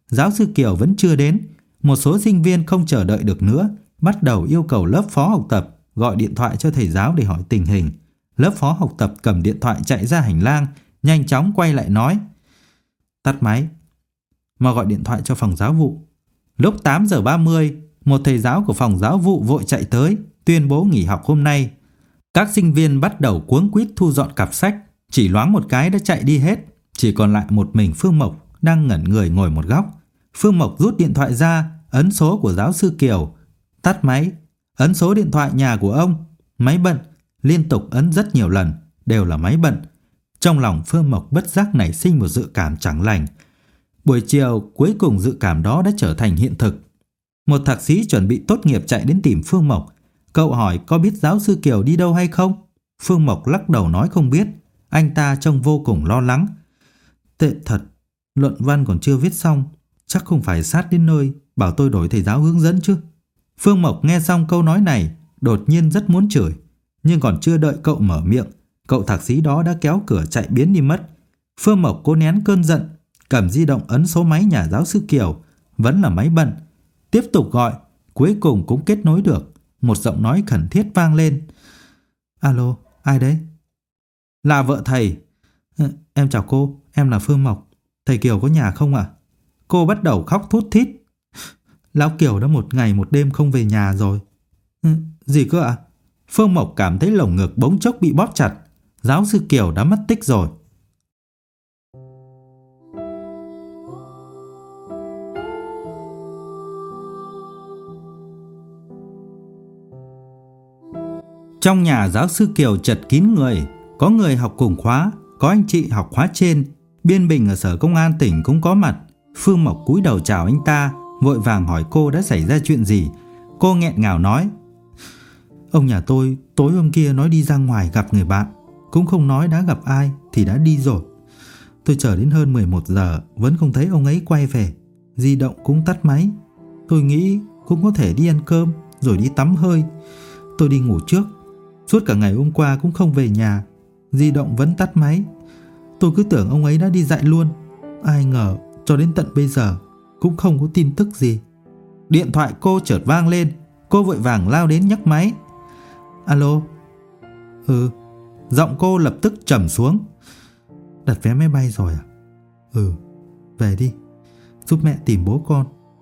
giáo sư Kiều vẫn chưa đến. Một số sinh viên không chờ đợi được nữa, bắt đầu yêu cầu lớp phó học tập gọi điện thoại cho thầy giáo để hỏi tình hình. Lớp phó học tập cầm điện thoại chạy ra hành lang, nhanh chóng quay lại nói: "Tắt máy, mà gọi điện thoại cho phòng giáo vụ." Lúc 8 giờ 30, một thầy giáo của phòng giáo vụ vội chạy tới, tuyên bố nghỉ học hôm nay. Các sinh viên bắt đầu cuống quýt thu dọn cặp sách, chỉ loáng một cái đã chạy đi hết. Chỉ còn lại một mình Phương Mộc đang ngẩn người ngồi một góc. Phương Mộc rút điện thoại ra, ấn số của giáo sư Kiều. Tắt máy, ấn số điện thoại nhà của ông. Máy bận, liên tục ấn rất nhiều lần, đều là máy bận. Trong lòng Phương Mộc bất giác nảy sinh một dự cảm chẳng lành. Buổi chiều, cuối cùng dự cảm đó đã trở thành hiện thực. Một thạc sĩ chuẩn bị tốt nghiệp chạy đến tìm Phương Mộc. Cậu hỏi có biết giáo sư Kiều đi đâu hay không? Phương Mộc lắc đầu nói không biết. Anh ta trông vô cùng lo lắng. Tệ thật, luận văn còn chưa viết xong, chắc không phải sát đến nơi bảo tôi đổi thầy giáo hướng dẫn chứ. Phương Mộc nghe xong câu nói này, đột nhiên rất muốn chửi. Nhưng còn chưa đợi cậu mở miệng, cậu thạc sĩ đó đã kéo cửa chạy biến đi mất. Phương Mộc cố nén cơn giận, cầm di động ấn số máy nhà giáo sư Kiều. Vẫn là máy bận. Tiếp tục gọi, cuối cùng cũng kết nối được. Một giọng nói khẩn thiết vang lên. Alo, ai đấy? Là vợ thầy. Em chào cô, em là Phương Mộc. Thầy Kiều có nhà không ạ? Cô bắt đầu khóc thút thít. Lão Kiều đã 1 ngày 1 đêm không về nhà rồi. Gì cơ ạ? Phương Mộc cảm thấy lồng ngực bỗng chốc bị bóp chặt. Giáo sư Kiều đã mất tích rồi. Trong nhà giáo sư Kiều chật kín người. Có người học cùng khóa, có anh chị học khóa trên. Biên Bình ở sở công an tỉnh cũng có mặt. Phương Mộc cúi đầu chào anh ta, vội vàng hỏi cô đã xảy ra chuyện gì. Cô nghẹn ngào nói: Ông nhà tôi tối hôm kia nói đi ra ngoài gặp người bạn, cũng không nói đã gặp ai thì đã đi rồi. Tôi chờ đến hơn 11 giờ vẫn không thấy ông ấy quay về. Di động cũng tắt máy. Tôi nghĩ cũng có thể đi ăn cơm rồi đi tắm hơi. Tôi đi ngủ trước. Suốt cả ngày hôm qua cũng không về nhà. Di động vẫn tắt máy. Tôi cứ tưởng ông ấy đã đi dạy luôn. Ai ngờ cho đến tận bây giờ cũng không có tin tức gì. Điện thoại cô chợt vang lên. Cô vội vàng lao đến nhấc máy. Alo. Giọng cô lập tức trầm xuống. Đặt vé máy bay rồi à? Về đi, giúp mẹ tìm bố con.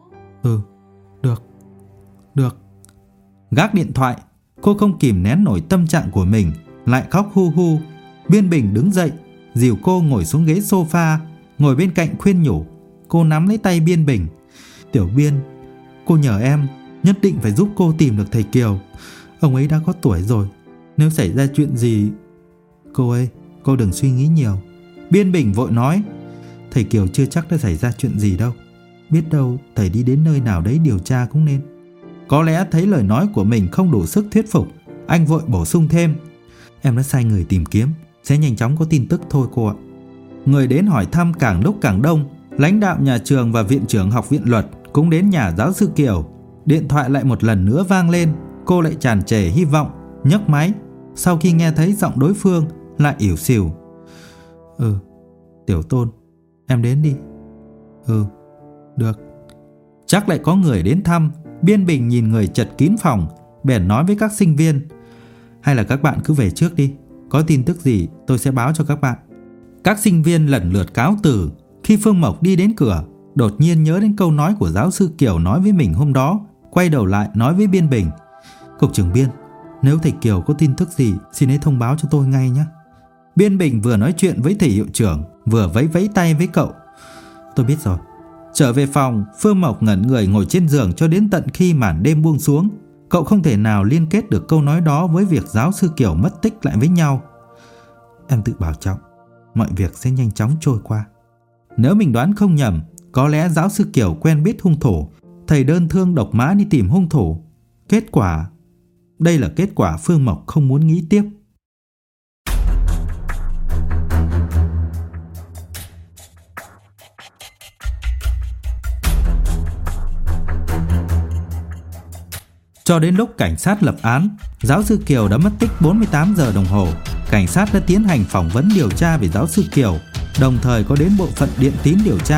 Được. Gác điện thoại, cô không kìm nén nổi tâm trạng của mình, lại khóc hu hu. Biên Bình đứng dậy, dìu cô ngồi xuống ghế sofa, ngồi bên cạnh khuyên nhủ. Cô nắm lấy tay Biên Bình. Tiểu Biên, cô nhờ em nhất định phải giúp cô tìm được thầy Kiều. Ông ấy đã có tuổi rồi, nếu xảy ra chuyện gì... Cô ơi, cô đừng suy nghĩ nhiều. Biên Bình vội nói. Thầy Kiều chưa chắc đã xảy ra chuyện gì đâu. Biết đâu thầy đi đến nơi nào đấy điều tra cũng nên. Có lẽ thấy lời nói của mình không đủ sức thuyết phục, anh vội bổ sung thêm. Em đã sai người tìm kiếm, sẽ nhanh chóng có tin tức thôi cô ạ. Người đến hỏi thăm càng lúc càng đông. Lãnh đạo nhà trường và viện trưởng học viện luật cũng đến nhà giáo sư Kiều. Điện thoại lại một lần nữa vang lên. Cô lại tràn trề hy vọng, nhấc máy. Sau khi nghe thấy giọng đối phương lại ỉu xìu. Tiểu Tôn, em đến đi. Được. Chắc lại có người đến thăm. Biên Bình nhìn người chật kín phòng, bèn nói với các sinh viên. Hay là các bạn cứ về trước đi, có tin tức gì tôi sẽ báo cho các bạn. Các sinh viên lần lượt cáo từ. Khi Phương Mộc đi đến cửa, đột nhiên nhớ đến câu nói của giáo sư Kiều nói với mình hôm đó, quay đầu lại nói với Biên Bình. Cục trưởng Biên, nếu thầy Kiều có tin tức gì xin hãy thông báo cho tôi ngay nhé. Biên Bình vừa nói chuyện với thầy hiệu trưởng, vừa vẫy vẫy tay với cậu. Tôi biết rồi. Trở về phòng, Phương Mộc ngẩn người ngồi trên giường cho đến tận khi màn đêm buông xuống. Cậu không thể nào liên kết được câu nói đó với việc giáo sư Kiều mất tích lại với nhau. Em tự bảo trọng, mọi việc sẽ nhanh chóng trôi qua. Nếu mình đoán không nhầm, có lẽ giáo sư Kiều quen biết hung thủ. Thầy đơn thương độc mã đi tìm hung thủ. Kết quả... Đây là kết quả Phương Mộc không muốn nghĩ tiếp. Cho đến lúc cảnh sát lập án, giáo sư Kiều đã mất tích 48 giờ đồng hồ. Cảnh sát đã tiến hành phỏng vấn điều tra về giáo sư Kiều, đồng thời có đến bộ phận điện tín điều tra.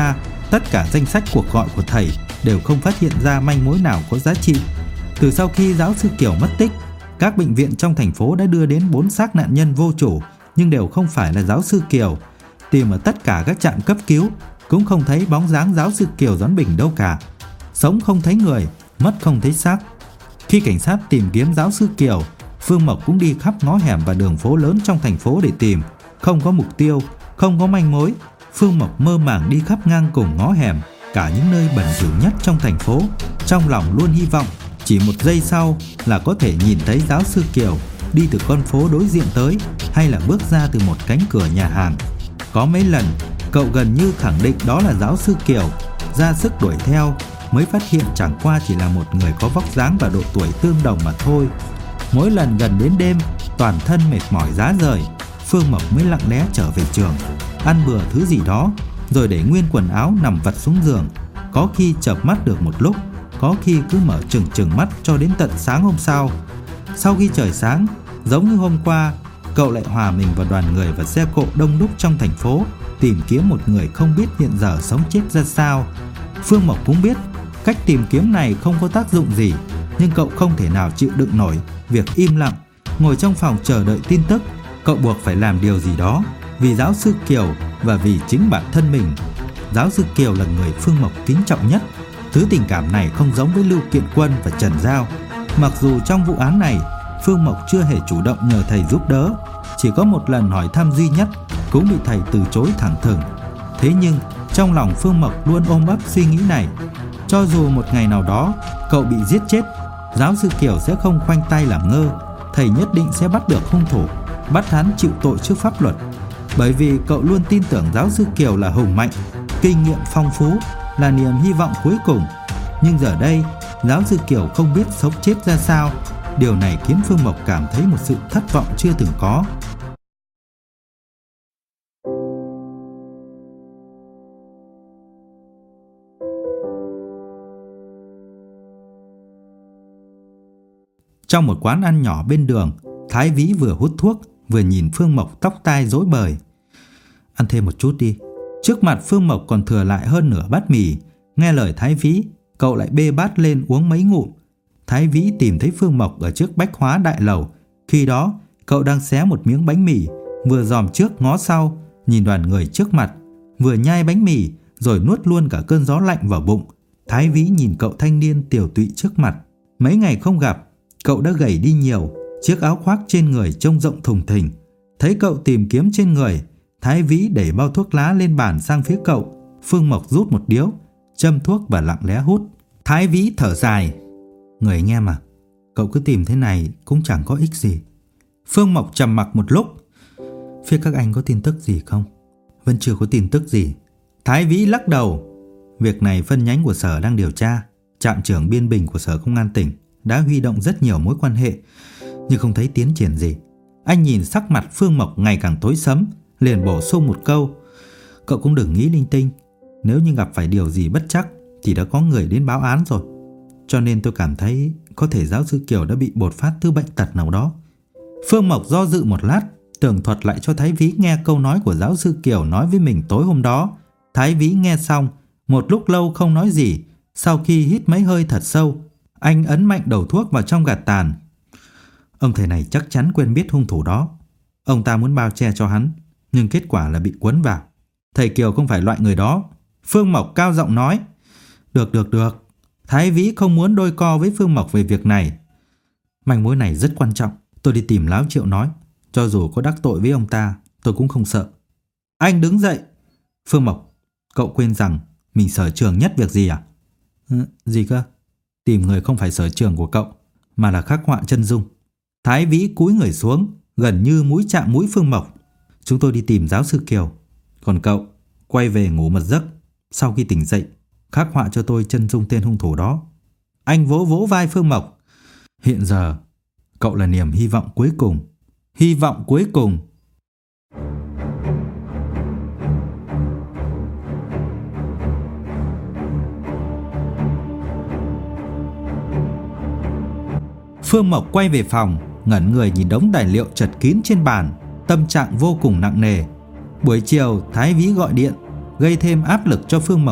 tất cả danh sách cuộc gọi của thầy đều không phát hiện ra manh mối nào có giá trị. Từ sau khi giáo sư Kiều mất tích, các bệnh viện trong thành phố đã đưa đến 4 xác nạn nhân vô chủ, nhưng đều không phải là giáo sư Kiều. Tìm ở tất cả các trạm cấp cứu cũng không thấy bóng dáng giáo sư Kiều Doãn Bình đâu cả. Sống không thấy người, mất không thấy xác. Khi cảnh sát tìm kiếm giáo sư Kiều, Phương Mộc cũng đi khắp ngõ hẻm và đường phố lớn trong thành phố để tìm. Không có mục tiêu, không có manh mối. Phương Mộc mơ màng đi khắp ngang cùng ngõ hẻm, cả những nơi bẩn thỉu nhất trong thành phố. Trong lòng luôn hy vọng chỉ một giây sau là có thể nhìn thấy giáo sư Kiều đi từ con phố đối diện tới, hay là bước ra từ một cánh cửa nhà hàng. Có mấy lần cậu gần như khẳng định đó là giáo sư Kiều, ra sức đuổi theo mới phát hiện chẳng qua chỉ là một người có vóc dáng và độ tuổi tương đồng mà thôi. Mỗi lần gần đến đêm, toàn thân mệt mỏi rã rời, Phương Mộc mới lặng lẽ trở về trường, ăn bừa thứ gì đó, rồi để nguyên quần áo nằm vật xuống giường. Có khi chợp mắt được một lúc, có khi cứ mở trừng mắt cho đến tận sáng hôm sau. Sau khi trời sáng, giống như hôm qua, cậu lại hòa mình vào đoàn người và xe cộ đông đúc trong thành phố, tìm kiếm một người không biết hiện giờ sống chết ra sao. Phương Mộc cũng biết cách tìm kiếm này không có tác dụng gì, nhưng cậu không thể nào chịu đựng nổi việc im lặng ngồi trong phòng chờ đợi tin tức. Cậu buộc phải làm điều gì đó vì giáo sư Kiều và vì chính bản thân mình. Giáo sư Kiều là người Phương Mộc kính trọng nhất. Thứ tình cảm này không giống với Lưu Kiện Quân và Trần Giao. Mặc dù trong vụ án này Phương Mộc chưa hề chủ động nhờ thầy giúp đỡ, chỉ có một lần hỏi thăm duy nhất cũng bị thầy từ chối thẳng thừng. Thế nhưng trong lòng Phương Mộc luôn ôm ấp suy nghĩ này. Cho dù một ngày nào đó cậu bị giết chết, giáo sư Kiều sẽ không khoanh tay làm ngơ. Thầy nhất định sẽ bắt được hung thủ, bắt hắn chịu tội trước pháp luật. Bởi vì cậu luôn tin tưởng giáo sư Kiều là hùng mạnh, kinh nghiệm phong phú, là niềm hy vọng cuối cùng. Nhưng giờ đây, giáo sư Kiều không biết sống chết ra sao. Điều này khiến Phương Mộc cảm thấy một sự thất vọng chưa từng có. Trong một quán ăn nhỏ bên đường, Thái Vĩ vừa hút thuốc vừa nhìn Phương Mộc tóc tai rối bời. Ăn thêm một chút đi. Trước mặt Phương Mộc còn thừa lại hơn nửa bát mì. Nghe lời Thái Vĩ, cậu lại bê bát lên uống mấy ngụm. Thái Vĩ tìm thấy Phương Mộc ở trước bách hóa đại lầu. Khi đó cậu đang xé một miếng bánh mì, vừa dòm trước ngó sau, nhìn đoàn người trước mặt, vừa nhai bánh mì rồi nuốt luôn cả cơn gió lạnh vào bụng. Thái Vĩ nhìn cậu thanh niên tiều tụy trước mặt. Mấy ngày không gặp, cậu đã gầy đi nhiều, chiếc áo khoác trên người trông rộng thùng thình. Thấy cậu tìm kiếm trên người, Thái Vĩ đẩy bao thuốc lá lên bàn sang phía cậu. Phương Mộc rút một điếu, châm thuốc và lặng lẽ hút. Thái Vĩ thở dài. Người anh em à, cậu cứ tìm thế này cũng chẳng có ích gì. Phương Mộc trầm mặc một lúc. Phía các anh có tin tức gì không? Vẫn chưa có tin tức gì. Thái Vĩ lắc đầu. Việc này phân nhánh của sở đang điều tra. Trạm trưởng Biên Bình của Sở Công an tỉnh đã huy động rất nhiều mối quan hệ, nhưng không thấy tiến triển gì. Anh nhìn sắc mặt Phương Mộc ngày càng tối sẫm, liền bổ sung một câu. Cậu cũng đừng nghĩ linh tinh. Nếu như gặp phải điều gì bất trắc thì đã có người đến báo án rồi. Cho nên tôi cảm thấy có thể giáo sư Kiều đã bị bột phát thứ bệnh tật nào đó. Phương Mộc do dự một lát, tường thuật lại cho Thái Vĩ nghe câu nói của giáo sư Kiều nói với mình tối hôm đó. Thái Vĩ nghe xong, một lúc lâu không nói gì. Sau khi hít mấy hơi thật sâu, anh ấn mạnh đầu thuốc vào trong gạt tàn. Ông thầy này chắc chắn quen biết hung thủ đó. Ông ta muốn bao che cho hắn, nhưng kết quả là bị quấn vào. Thầy Kiều không phải loại người đó. Phương Mộc cao giọng nói. Được. Thái Vĩ không muốn đôi co với Phương Mộc về việc này. Manh mối này rất quan trọng. Tôi đi tìm Láo Triệu nói. Cho dù có đắc tội với ông ta, tôi cũng không sợ. Anh đứng dậy. Phương Mộc, cậu quên rằng mình sở trường nhất việc gì à? Gì cơ? Tìm người không phải sở trường của cậu, mà là khắc họa chân dung. Thái Vĩ cúi người xuống, gần như mũi chạm mũi Phương Mộc. Chúng tôi đi tìm giáo sư Kiều. Còn cậu, quay về ngủ một giấc. Sau khi tỉnh dậy, khắc họa cho tôi chân dung tên hung thủ đó. Anh vỗ vỗ vai Phương Mộc. Hiện giờ, cậu là niềm hy vọng cuối cùng. Hy vọng cuối cùng. Phương Mộc quay về phòng, ngẩn người nhìn đống tài liệu chật kín trên bàn, tâm trạng vô cùng nặng nề. Buổi chiều, Thái Vĩ gọi điện, gây thêm áp lực cho Phương Mộc.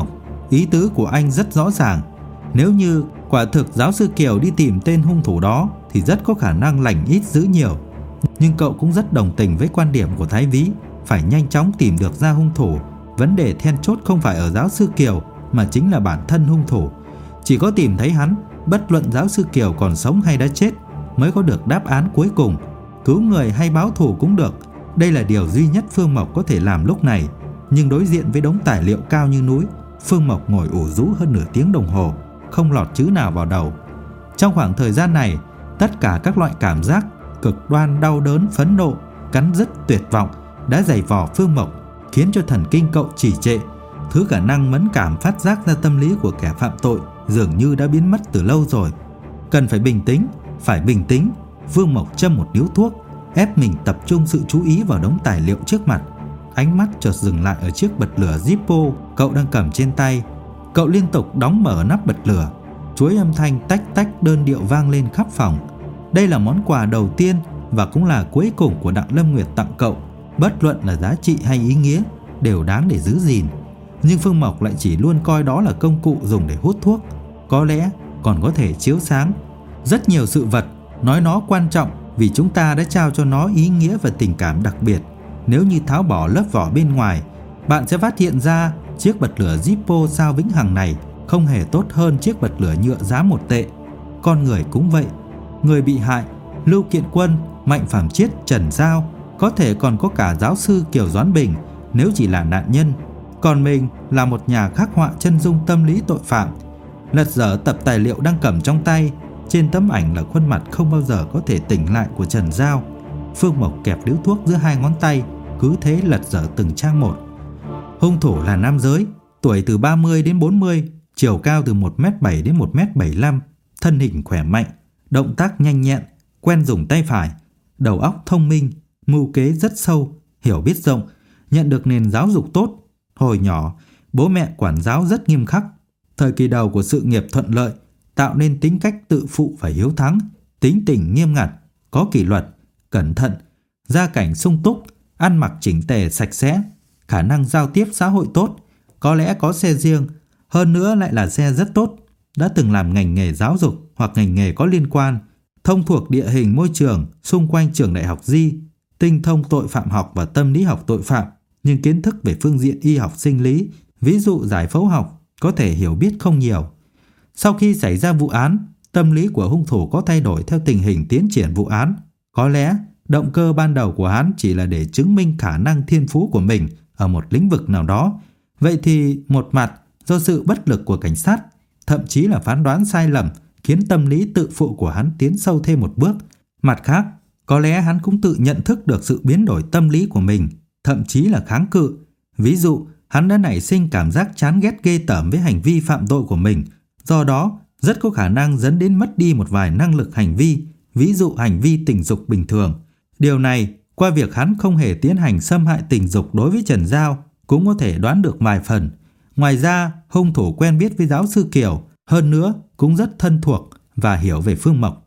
Ý tứ của anh rất rõ ràng. Nếu như quả thực giáo sư Kiều đi tìm tên hung thủ đó thì rất có khả năng lành ít dữ nhiều. Nhưng cậu cũng rất đồng tình với quan điểm của Thái Vĩ, phải nhanh chóng tìm được ra hung thủ. Vấn đề then chốt không phải ở giáo sư Kiều mà chính là bản thân hung thủ. Chỉ có tìm thấy hắn, bất luận giáo sư Kiều còn sống hay đã chết, mới có được đáp án cuối cùng. Cứu người hay báo thù cũng được, đây là điều duy nhất Phương Mộc có thể làm lúc này. Nhưng đối diện với đống tài liệu cao như núi, Phương Mộc ngồi ủ rũ hơn nửa tiếng đồng hồ, không lọt chữ nào vào đầu. Trong khoảng thời gian này, tất cả các loại cảm giác cực đoan, đau đớn, phẫn nộ, cắn rứt, tuyệt vọng đã giày vò Phương Mộc, khiến cho thần kinh cậu trì trệ. Thứ khả năng mẫn cảm phát giác ra tâm lý của kẻ phạm tội dường như đã biến mất từ lâu rồi. Cần phải bình tĩnh, phải bình tĩnh. Phương Mộc châm một điếu thuốc, ép mình tập trung sự chú ý vào đống tài liệu trước mặt. Ánh mắt chợt dừng lại ở chiếc bật lửa Zippo cậu đang cầm trên tay. Cậu liên tục đóng mở nắp bật lửa, chuỗi âm thanh tách tách đơn điệu vang lên khắp phòng. Đây là món quà đầu tiên và cũng là cuối cùng của Đặng Lâm Nguyệt tặng cậu. Bất luận là giá trị hay ý nghĩa đều đáng để giữ gìn. Nhưng Phương Mộc lại chỉ luôn coi đó là công cụ dùng để hút thuốc. Có lẽ còn có thể chiếu sáng. Rất nhiều sự vật nói nó quan trọng vì chúng ta đã trao cho nó ý nghĩa và tình cảm đặc biệt. Nếu như tháo bỏ lớp vỏ bên ngoài, bạn sẽ phát hiện ra chiếc bật lửa Zippo sao vĩnh hằng này không hề tốt hơn chiếc bật lửa nhựa giá 1 tệ. Con người cũng vậy. Người bị hại, Lưu Kiện Quân, Mạnh Phạm Chiết, Trần Giao, có thể còn có cả giáo sư Kiều Doãn Bình nếu chỉ là nạn nhân. Còn mình là một nhà khắc họa chân dung tâm lý tội phạm. Lật dở tập tài liệu đang cầm trong tay. Trên tấm ảnh là khuôn mặt không bao giờ có thể tỉnh lại của Trần Giao. Phương Mộc kẹp điếu thuốc giữa hai ngón tay, cứ thế lật dở từng trang một. Hung thủ là nam giới, tuổi từ 30 đến 40, chiều cao từ 1m7 đến 1m75, thân hình khỏe mạnh, động tác nhanh nhẹn, quen dùng tay phải, đầu óc thông minh, mưu kế rất sâu, hiểu biết rộng, nhận được nền giáo dục tốt. Hồi nhỏ, bố mẹ quản giáo rất nghiêm khắc. Thời kỳ đầu của sự nghiệp thuận lợi, tạo nên tính cách tự phụ và hiếu thắng, tính tình nghiêm ngặt, có kỷ luật, cẩn thận, gia cảnh sung túc, ăn mặc chỉnh tề sạch sẽ, khả năng giao tiếp xã hội tốt, có lẽ có xe riêng, hơn nữa lại là xe rất tốt, đã từng làm ngành nghề giáo dục hoặc ngành nghề có liên quan, thông thuộc địa hình môi trường xung quanh trường đại học Di, tinh thông tội phạm học và tâm lý học tội phạm, nhưng kiến thức về phương diện y học sinh lý, ví dụ giải phẫu học, có thể hiểu biết không nhiều. Sau khi xảy ra vụ án, tâm lý của hung thủ có thay đổi theo tình hình tiến triển vụ án. Có lẽ động cơ ban đầu của hắn chỉ là để chứng minh khả năng thiên phú của mình ở một lĩnh vực nào đó. Vậy thì một mặt do sự bất lực của cảnh sát, thậm chí là phán đoán sai lầm, khiến tâm lý tự phụ của hắn tiến sâu thêm một bước. Mặt khác, có lẽ hắn cũng tự nhận thức được sự biến đổi tâm lý của mình, thậm chí là kháng cự. Ví dụ, hắn đã nảy sinh cảm giác chán ghét ghê tởm với hành vi phạm tội của mình. Do đó, rất có khả năng dẫn đến mất đi một vài năng lực hành vi, ví dụ hành vi tình dục bình thường. Điều này, qua việc hắn không hề tiến hành xâm hại tình dục đối với Trần Giao, cũng có thể đoán được vài phần. Ngoài ra, hung thủ quen biết với giáo sư Kiều, hơn nữa cũng rất thân thuộc và hiểu về Phương Mộc.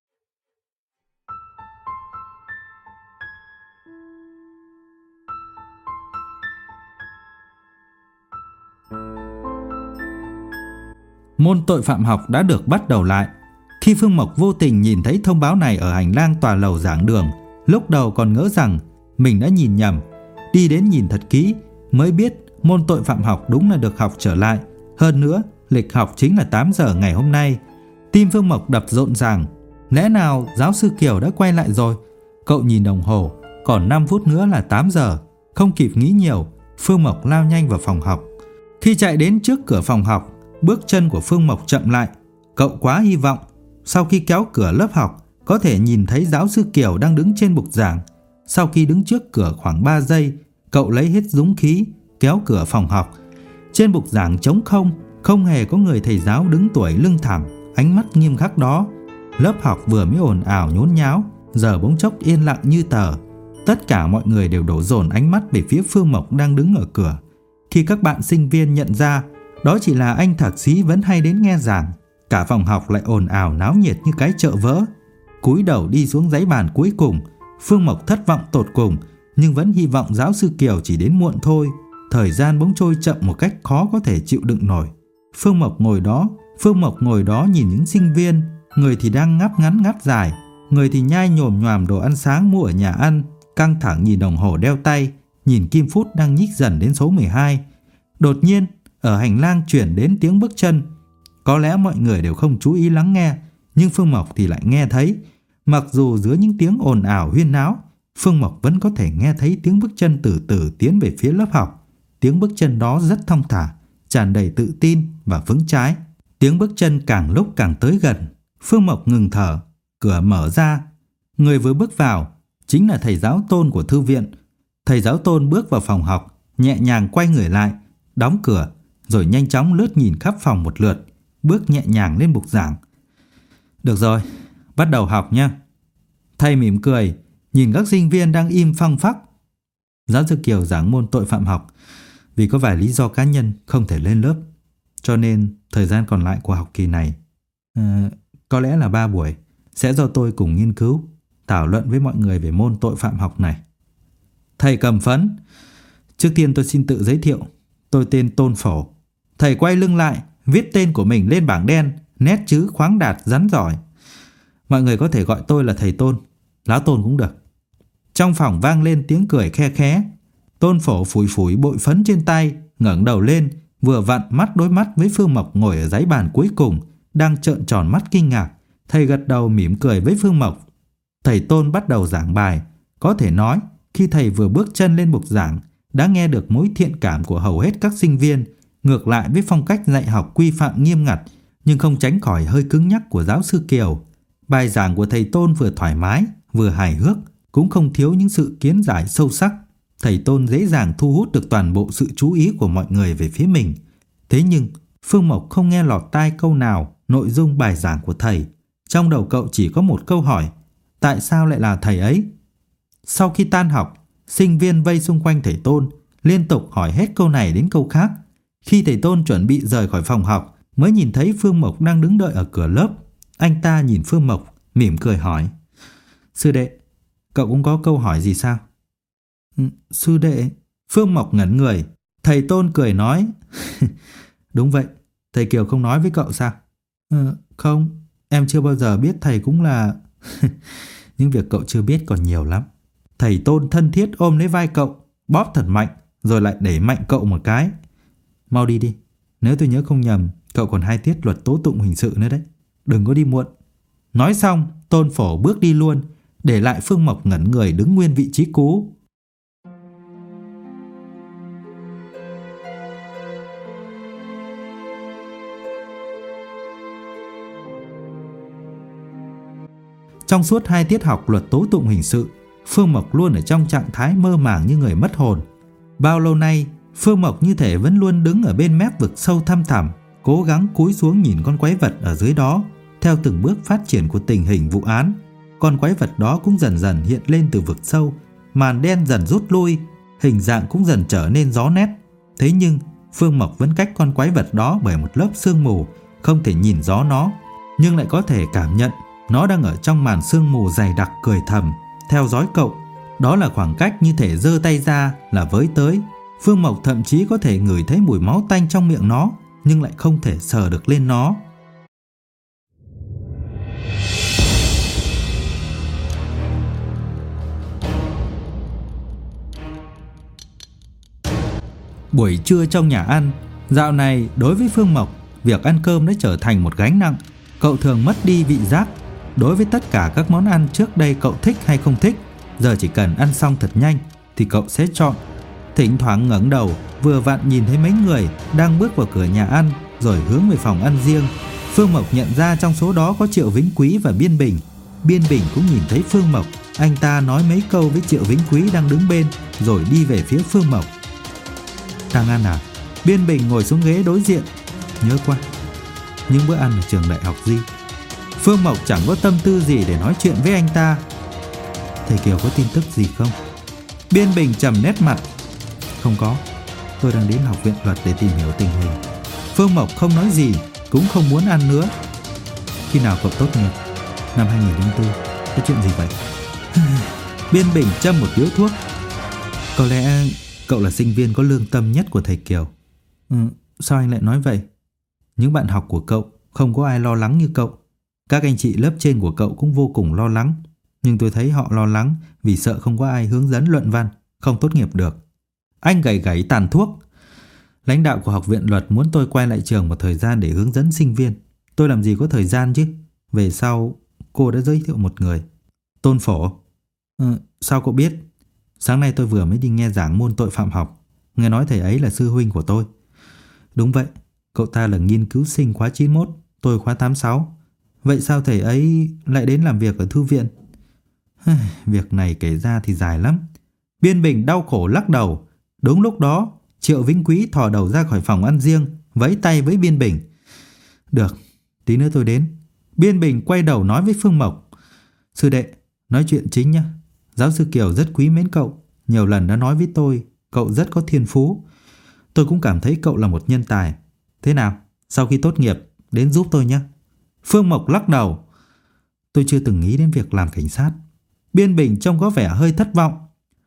Môn tội phạm học đã được bắt đầu lại. Khi Phương Mộc vô tình nhìn thấy thông báo này ở hành lang tòa lầu giảng đường, lúc đầu còn ngỡ rằng mình đã nhìn nhầm. Đi đến nhìn thật kỹ mới biết môn tội phạm học đúng là được học trở lại. Hơn nữa, lịch học chính là 8 giờ ngày hôm nay. Tim Phương Mộc đập rộn ràng. Lẽ nào giáo sư Kiều đã quay lại rồi? Cậu nhìn đồng hồ, còn 5 phút nữa là 8 giờ. Không kịp nghĩ nhiều, Phương Mộc lao nhanh vào phòng học. Khi chạy đến trước cửa phòng học, bước chân của Phương Mộc chậm lại. Cậu quá hy vọng sau khi kéo cửa lớp học có thể nhìn thấy giáo sư Kiều đang đứng trên bục giảng. Sau khi đứng trước cửa khoảng 3 giây, cậu lấy hết dũng khí kéo cửa phòng học. Trên bục giảng trống không, không hề có người thầy giáo đứng tuổi lưng thẳng, ánh mắt nghiêm khắc đó. Lớp học vừa mới ồn ào nhốn nháo, giờ bỗng chốc yên lặng như tờ. Tất cả mọi người đều đổ dồn ánh mắt về phía Phương Mộc đang đứng ở cửa. Khi các bạn sinh viên nhận ra đó chỉ là anh thạc sĩ vẫn hay đến nghe giảng, cả phòng học lại ồn ào náo nhiệt như cái chợ vỡ. Cúi đầu đi xuống giấy bàn cuối cùng, Phương Mộc thất vọng tột cùng, nhưng vẫn hy vọng giáo sư Kiều chỉ đến muộn thôi. Thời gian bỗng trôi chậm một cách khó có thể chịu đựng nổi. Phương Mộc ngồi đó nhìn những sinh viên, người thì đang ngáp ngắn ngáp dài, người thì nhai nhồm nhoàm đồ ăn sáng mua ở nhà ăn, căng thẳng nhìn đồng hồ đeo tay, nhìn kim phút đang nhích dần đến số 12. Đột nhiên, ở hành lang chuyển đến tiếng bước chân. Có lẽ mọi người đều không chú ý lắng nghe, nhưng Phương Mộc thì lại nghe thấy. Mặc dù giữa những tiếng ồn ào huyên náo, Phương Mộc vẫn có thể nghe thấy tiếng bước chân từ từ tiến về phía lớp học. Tiếng bước chân đó rất thong thả, tràn đầy tự tin và vững chãi. Tiếng bước chân càng lúc càng tới gần. Phương Mộc ngừng thở, cửa mở ra. Người vừa bước vào chính là thầy giáo Tôn của thư viện. Thầy giáo Tôn bước vào phòng học, nhẹ nhàng quay người lại, đóng cửa, rồi nhanh chóng lướt nhìn khắp phòng một lượt, bước nhẹ nhàng lên bục giảng. Được rồi, bắt đầu học nha. Thầy mỉm cười, nhìn các sinh viên đang im phăng phắc. Giáo sư Kiều giảng môn tội phạm học. Vì có vài lý do cá nhân không thể lên lớp, cho nên thời gian còn lại của học kỳ này, có lẽ là 3 buổi, sẽ do tôi cùng nghiên cứu, thảo luận với mọi người về môn tội phạm học này. Thầy cầm phấn. Trước tiên tôi xin tự giới thiệu. Tôi tên Tôn Phổ. Thầy quay lưng lại, viết tên của mình lên bảng đen, nét chữ khoáng đạt rắn giỏi. Mọi người có thể gọi tôi là thầy Tôn, Lão Tôn cũng được. Trong phòng vang lên tiếng cười khe khé. Tôn Phổ phủi phủi bội phấn trên tay, ngẩng đầu lên, vừa vặn mắt đối mắt với Phương Mộc ngồi ở dãy bàn cuối cùng, đang trợn tròn mắt kinh ngạc. Thầy gật đầu mỉm cười với Phương Mộc. Thầy Tôn bắt đầu giảng bài. Có thể nói, khi thầy vừa bước chân lên bục giảng, đã nghe được mối thiện cảm của hầu hết các sinh viên, ngược lại với phong cách dạy học quy phạm nghiêm ngặt, nhưng không tránh khỏi hơi cứng nhắc của giáo sư Kiều. Bài giảng của thầy Tôn vừa thoải mái, vừa hài hước, cũng không thiếu những sự kiến giải sâu sắc. Thầy Tôn dễ dàng thu hút được toàn bộ sự chú ý của mọi người về phía mình. Thế nhưng, Phương Mộc không nghe lọt tai câu nào nội dung bài giảng của thầy. Trong đầu cậu chỉ có một câu hỏi: tại sao lại là thầy ấy? Sau khi tan học, sinh viên vây xung quanh thầy Tôn, liên tục hỏi hết câu này đến câu khác. Khi thầy Tôn chuẩn bị rời khỏi phòng học, mới nhìn thấy Phương Mộc đang đứng đợi ở cửa lớp. Anh ta nhìn Phương Mộc, mỉm cười hỏi: sư đệ, cậu cũng có câu hỏi gì sao? Sư đệ. Phương Mộc ngẩn người. Thầy Tôn cười nói: đúng vậy, thầy Kiều không nói với cậu sao? Không, em chưa bao giờ biết thầy cũng là... Những việc cậu chưa biết còn nhiều lắm. Thầy Tôn thân thiết ôm lấy vai cậu, bóp thật mạnh, rồi lại đẩy mạnh cậu một cái. Mau đi đi, nếu tôi nhớ không nhầm, cậu còn 2 tiết luật tố tụng hình sự nữa đấy. Đừng có đi muộn. Nói xong, Tôn Phổ bước đi luôn, để lại Phương Mộc ngẩn người đứng nguyên vị trí cũ. Trong suốt 2 tiết học luật tố tụng hình sự, Phương Mộc luôn ở trong trạng thái mơ màng như người mất hồn. Bao lâu nay, Phương Mộc như thể vẫn luôn đứng ở bên mép vực sâu thăm thẳm, cố gắng cúi xuống nhìn con quái vật ở dưới đó. Theo từng bước phát triển của tình hình vụ án, con quái vật đó cũng dần dần hiện lên từ vực sâu, màn đen dần rút lui, hình dạng cũng dần trở nên rõ nét. Thế nhưng, Phương Mộc vẫn cách con quái vật đó bởi một lớp sương mù, không thể nhìn rõ nó, nhưng lại có thể cảm nhận nó đang ở trong màn sương mù dày đặc cười thầm, theo dõi cậu. Đó là khoảng cách như thể giơ tay ra là với tới. Phương Mộc thậm chí có thể ngửi thấy mùi máu tanh trong miệng nó, nhưng lại không thể sờ được lên nó. Buổi trưa trong nhà ăn, dạo này đối với Phương Mộc, việc ăn cơm đã trở thành một gánh nặng. Cậu thường mất đi vị giác. Đối với tất cả các món ăn trước đây cậu thích hay không thích, giờ chỉ cần ăn xong thật nhanh thì cậu sẽ chọn. Thỉnh thoảng ngẩng đầu, vừa vặn nhìn thấy mấy người đang bước vào cửa nhà ăn rồi hướng về phòng ăn riêng. Phương Mộc nhận ra trong số đó có Triệu Vĩnh Quý và Biên Bình. Biên Bình cũng nhìn thấy Phương Mộc. Anh ta nói mấy câu với Triệu Vĩnh Quý đang đứng bên, rồi đi về phía Phương Mộc. Đang ăn à? Biên Bình ngồi xuống ghế đối diện. Nhớ quá, những bữa ăn ở trường đại học Di. Phương Mộc chẳng có tâm tư gì để nói chuyện với anh ta. Thầy Kiều có tin tức gì không? Biên Bình trầm nét mặt. Không có, tôi đang đến học viện luật để tìm hiểu tình hình. Phương Mộc không nói gì, cũng không muốn ăn nữa. Khi nào cậu tốt nghiệp? Năm 2004. Có chuyện gì vậy? Biên Bình châm một điếu thuốc. Có lẽ Cậu là sinh viên có lương tâm nhất của thầy Kiều. Sao anh lại nói vậy? Những bạn học của cậu không có ai lo lắng như cậu. Các anh chị lớp trên của cậu cũng vô cùng lo lắng. Nhưng tôi thấy họ lo lắng vì sợ không có ai hướng dẫn luận văn, không tốt nghiệp được. Anh gẩy gẩy tàn thuốc. Lãnh đạo của học viện luật muốn tôi quay lại trường một thời gian để hướng dẫn sinh viên. Tôi làm gì có thời gian chứ. Về sau cô đã giới thiệu một người. Tôn Phổ. Sao cậu biết? Sáng nay tôi vừa mới đi nghe giảng môn tội phạm học. Nghe nói thầy ấy là sư huynh của tôi. Đúng vậy, cậu ta là nghiên cứu sinh khóa 91, tôi khóa 86. Vậy sao thầy ấy lại đến làm việc ở thư viện? Việc này kể ra thì dài lắm. Biên Bình đau khổ lắc đầu. Đúng lúc đó Triệu Vĩnh Quý thò đầu ra khỏi phòng ăn riêng, vẫy tay với Biên Bình. Được, tí nữa tôi đến. Biên Bình quay đầu nói với Phương Mộc. Sư đệ, nói chuyện chính nhé. Giáo sư Kiều rất quý mến cậu. Nhiều lần đã nói với tôi cậu rất có thiên phú. Tôi cũng cảm thấy cậu là một nhân tài. Thế nào, sau khi tốt nghiệp đến giúp tôi nhé. Phương Mộc lắc đầu. Tôi chưa từng nghĩ đến việc làm cảnh sát. Biên Bình trông có vẻ hơi thất vọng.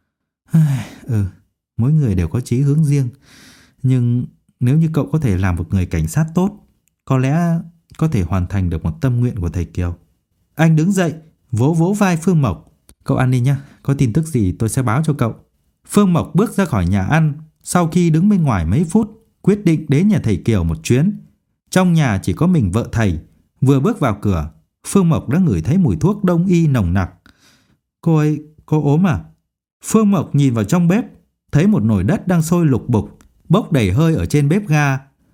Mỗi người đều có chí hướng riêng. Nhưng nếu như cậu có thể làm một người cảnh sát tốt, có lẽ có thể hoàn thành được một tâm nguyện của thầy Kiều. Anh đứng dậy, vỗ vỗ vai Phương Mộc. Cậu ăn đi nhé, có tin tức gì tôi sẽ báo cho cậu. Phương Mộc bước ra khỏi nhà ăn. Sau khi đứng bên ngoài mấy phút, quyết định đến nhà thầy Kiều một chuyến. Trong nhà chỉ có mình vợ thầy. Vừa bước vào cửa, Phương Mộc đã ngửi thấy mùi thuốc đông y nồng nặc. Cô ốm à? Phương Mộc nhìn vào trong bếp, thấy một nồi đất đang sôi lục bục, bốc đầy hơi ở trên bếp ga.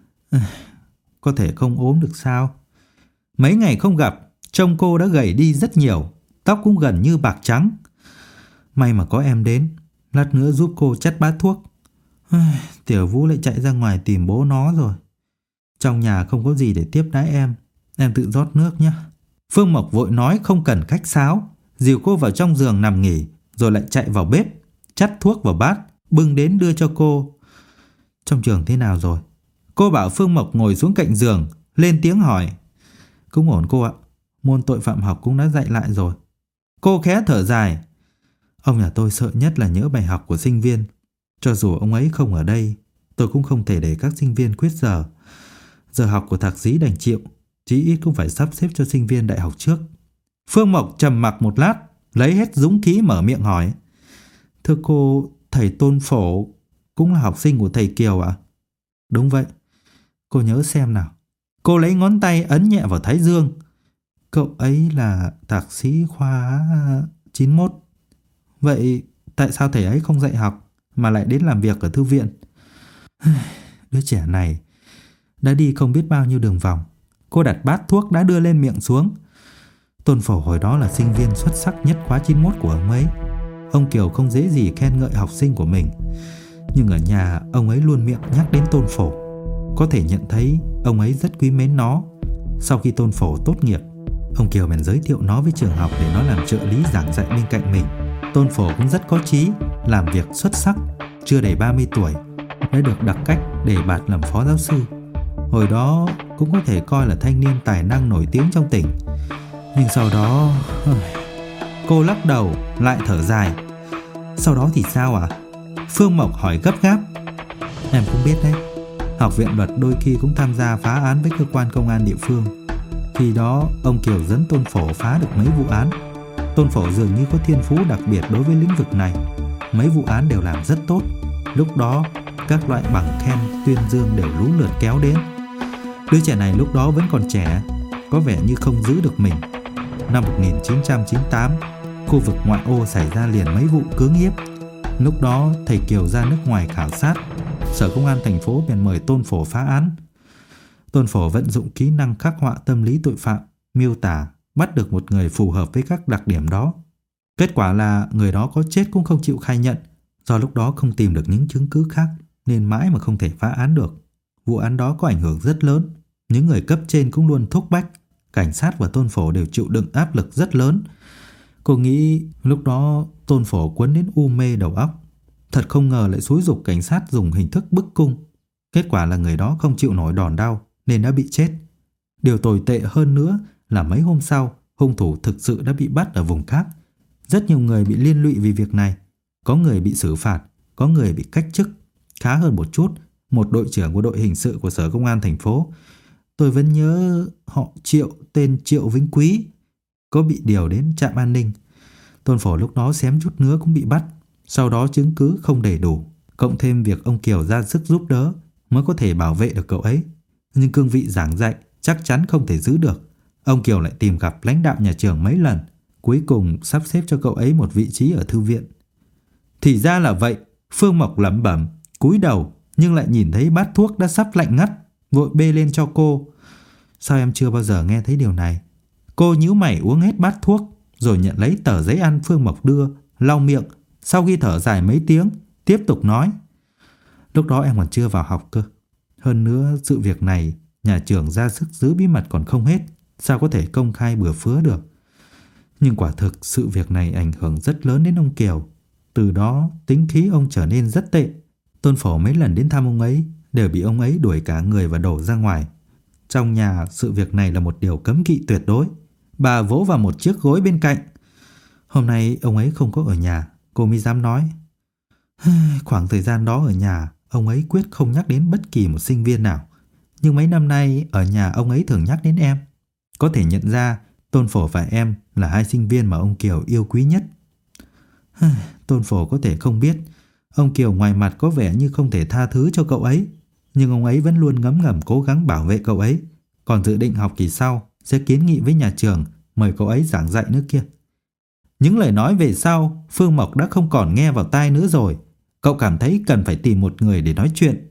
Có thể không ốm được sao? Mấy ngày không gặp, trông cô đã gầy đi rất nhiều, tóc cũng gần như bạc trắng. May mà có em đến, lát nữa giúp cô chắt bát thuốc. Tiểu Vũ lại chạy ra ngoài tìm bố nó rồi. Trong nhà không có gì để tiếp đãi em tự rót nước nhé. Phương Mộc vội nói không cần khách sáo, dìu cô vào trong giường nằm nghỉ, rồi lại chạy vào bếp, chắt thuốc vào bát, bưng đến đưa cho cô. Trong trường thế nào rồi? Cô bảo Phương Mộc ngồi xuống cạnh giường, lên tiếng hỏi. Cũng ổn cô ạ, môn tội phạm học cũng đã dạy lại rồi. Cô khẽ thở dài. Ông nhà tôi sợ nhất là nhớ bài học của sinh viên. Cho dù ông ấy không ở đây, tôi cũng không thể để các sinh viên quyết giờ. Giờ học của thạc sĩ đành chịu, chí ít cũng phải sắp xếp cho sinh viên đại học trước. Phương Mộc trầm mặc một lát, lấy hết dũng khí mở miệng hỏi. Thưa cô, thầy Tôn Phổ cũng là học sinh của thầy Kiều ạ? Đúng vậy. Cô nhớ xem nào. Cô lấy ngón tay ấn nhẹ vào thái dương. Cậu ấy là thạc sĩ khoa 91. Vậy tại sao thầy ấy không dạy học mà lại đến làm việc ở thư viện? Đứa trẻ này đã đi không biết bao nhiêu đường vòng. Cô đặt bát thuốc đã đưa lên miệng xuống. Tôn Phổ hồi đó là sinh viên xuất sắc nhất khóa 91 của ông ấy. Ông Kiều không dễ gì khen ngợi học sinh của mình. Nhưng ở nhà ông ấy luôn miệng nhắc đến Tôn Phổ. Có thể nhận thấy ông ấy rất quý mến nó. Sau khi Tôn Phổ tốt nghiệp, ông Kiều bèn giới thiệu nó với trường học để nó làm trợ lý giảng dạy bên cạnh mình. Tôn Phổ cũng rất có chí, làm việc xuất sắc. Chưa đầy 30 tuổi đã được đặc cách đề bạt làm phó giáo sư. Hồi đó cũng có thể coi là thanh niên tài năng nổi tiếng trong tỉnh. Nhưng sau đó... Cô lắc đầu lại thở dài. Sau đó thì sao ạ? Phương Mộc hỏi gấp gáp. Em cũng biết đấy, học viện luật đôi khi cũng tham gia phá án với cơ quan công an địa phương. Khi đó ông Kiều dẫn Tôn Phổ phá được mấy vụ án. Tôn Phổ dường như có thiên phú đặc biệt đối với lĩnh vực này. Mấy vụ án đều làm rất tốt. Lúc đó các loại bằng khen tuyên dương đều lũ lượt kéo đến. Đứa trẻ này lúc đó vẫn còn trẻ, có vẻ như không giữ được mình. Năm 1998, khu vực ngoại ô xảy ra liền mấy vụ cưỡng hiếp. Lúc đó thầy Kiều ra nước ngoài khảo sát, Sở Công an thành phố bèn mời Tôn Phổ phá án. Tôn Phổ vận dụng kỹ năng khắc họa tâm lý tội phạm, miêu tả, bắt được một người phù hợp với các đặc điểm đó. Kết quả là người đó có chết cũng không chịu khai nhận. Do lúc đó không tìm được những chứng cứ khác nên mãi mà không thể phá án được. Vụ án đó có ảnh hưởng rất lớn. Những người cấp trên cũng luôn thúc bách. Cảnh sát và Tôn Phổ đều chịu đựng áp lực rất lớn. Cô nghĩ lúc đó Tôn Phổ quấn đến u mê đầu óc. Thật không ngờ lại xúi giục cảnh sát dùng hình thức bức cung. Kết quả là người đó không chịu nổi đòn đau nên đã bị chết. Điều tồi tệ hơn nữa là mấy hôm sau, hung thủ thực sự đã bị bắt ở vùng khác. Rất nhiều người bị liên lụy vì việc này. Có người bị xử phạt, có người bị cách chức, khá hơn một chút, một đội trưởng của đội hình sự của Sở Công an thành phố. Tôi vẫn nhớ họ Triệu, tên Triệu Vĩnh Quý, có bị điều đến trạm an ninh. Tôn Phổ lúc đó xém chút nữa cũng bị bắt. Sau đó chứng cứ không đầy đủ, cộng thêm việc ông Kiều ra sức giúp đỡ mới có thể bảo vệ được cậu ấy. Nhưng cương vị giảng dạy chắc chắn không thể giữ được. Ông Kiều lại tìm gặp lãnh đạo nhà trường mấy lần, cuối cùng sắp xếp cho cậu ấy một vị trí ở thư viện. Thì ra là vậy. Phương Mộc lẩm bẩm, cúi đầu nhưng lại nhìn thấy bát thuốc đã sắp lạnh ngắt, vội bê lên cho cô. Sao em chưa bao giờ nghe thấy điều này? Cô nhíu mày uống hết bát thuốc, rồi nhận lấy tờ giấy ăn Phương Mộc đưa, lau miệng. Sau khi thở dài mấy tiếng, tiếp tục nói: Lúc đó em còn chưa vào học cơ. Hơn nữa sự việc này nhà trường ra sức giữ bí mật còn không hết, sao có thể công khai bừa phứa được. Nhưng quả thực sự việc này ảnh hưởng rất lớn đến ông Kiều. Từ đó tính khí ông trở nên rất tệ. Tôn Phổ mấy lần đến thăm ông ấy đều bị ông ấy đuổi cả người và đổ ra ngoài. Trong nhà sự việc này là một điều cấm kỵ tuyệt đối. Bà vỗ vào một chiếc gối bên cạnh. Hôm nay ông ấy không có ở nhà, cô mới dám nói. Khoảng thời gian đó ở nhà, ông ấy quyết không nhắc đến bất kỳ một sinh viên nào. Nhưng mấy năm nay ở nhà ông ấy thường nhắc đến em. Có thể nhận ra Tôn Phổ và em là hai sinh viên mà ông Kiều yêu quý nhất. Tôn Phổ có thể không biết ông Kiều ngoài mặt có vẻ như không thể tha thứ cho cậu ấy, nhưng ông ấy vẫn luôn ngấm ngầm cố gắng bảo vệ cậu ấy. Còn dự định học kỳ sau sẽ kiến nghị với nhà trường mời cậu ấy giảng dạy nữa kia. Những lời nói về sau Phương Mộc đã không còn nghe vào tai nữa rồi. Cậu cảm thấy cần phải tìm một người để nói chuyện.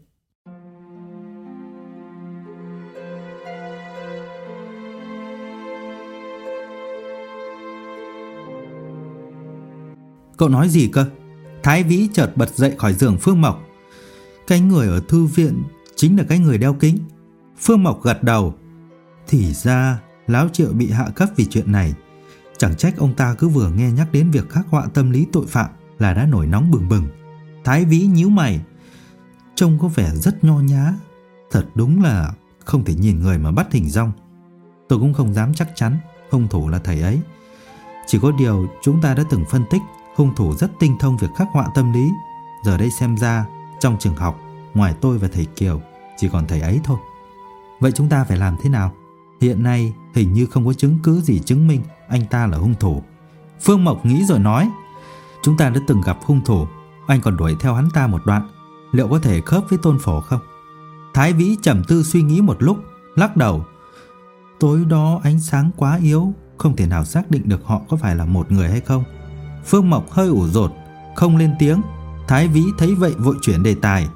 Cậu nói gì cơ? Thái Vĩ chợt bật dậy khỏi giường Phương Mộc. Cái người ở thư viện chính là cái người đeo kính. Phương Mộc gật đầu. Thì ra Láo Triệu bị hạ cấp vì chuyện này. Chẳng trách ông ta cứ vừa nghe nhắc đến việc khắc họa tâm lý tội phạm là đã nổi nóng bừng bừng. Thái Vĩ nhíu mày. Trông có vẻ rất nho nhã. Thật đúng là không thể nhìn người mà bắt hình dong. Tôi cũng không dám chắc chắn hung thủ là thầy ấy. Chỉ có điều chúng ta đã từng phân tích hung thủ rất tinh thông việc khắc họa tâm lý. Giờ đây xem ra trong trường học ngoài tôi và thầy Kiều chỉ còn thầy ấy thôi. Vậy chúng ta phải làm thế nào? Hiện nay hình như không có chứng cứ gì chứng minh anh ta là hung thủ. Phương Mộc nghĩ rồi nói. Chúng ta đã từng gặp hung thủ, anh còn đuổi theo hắn ta một đoạn. Liệu có thể khớp với Tôn Phổ không? Thái Vĩ trầm tư suy nghĩ một lúc, lắc đầu. Tối đó ánh sáng quá yếu, không thể nào xác định được họ có phải là một người hay không. Phương Mộc hơi ủ rột, không lên tiếng. Thái Vĩ thấy vậy vội chuyển đề tài.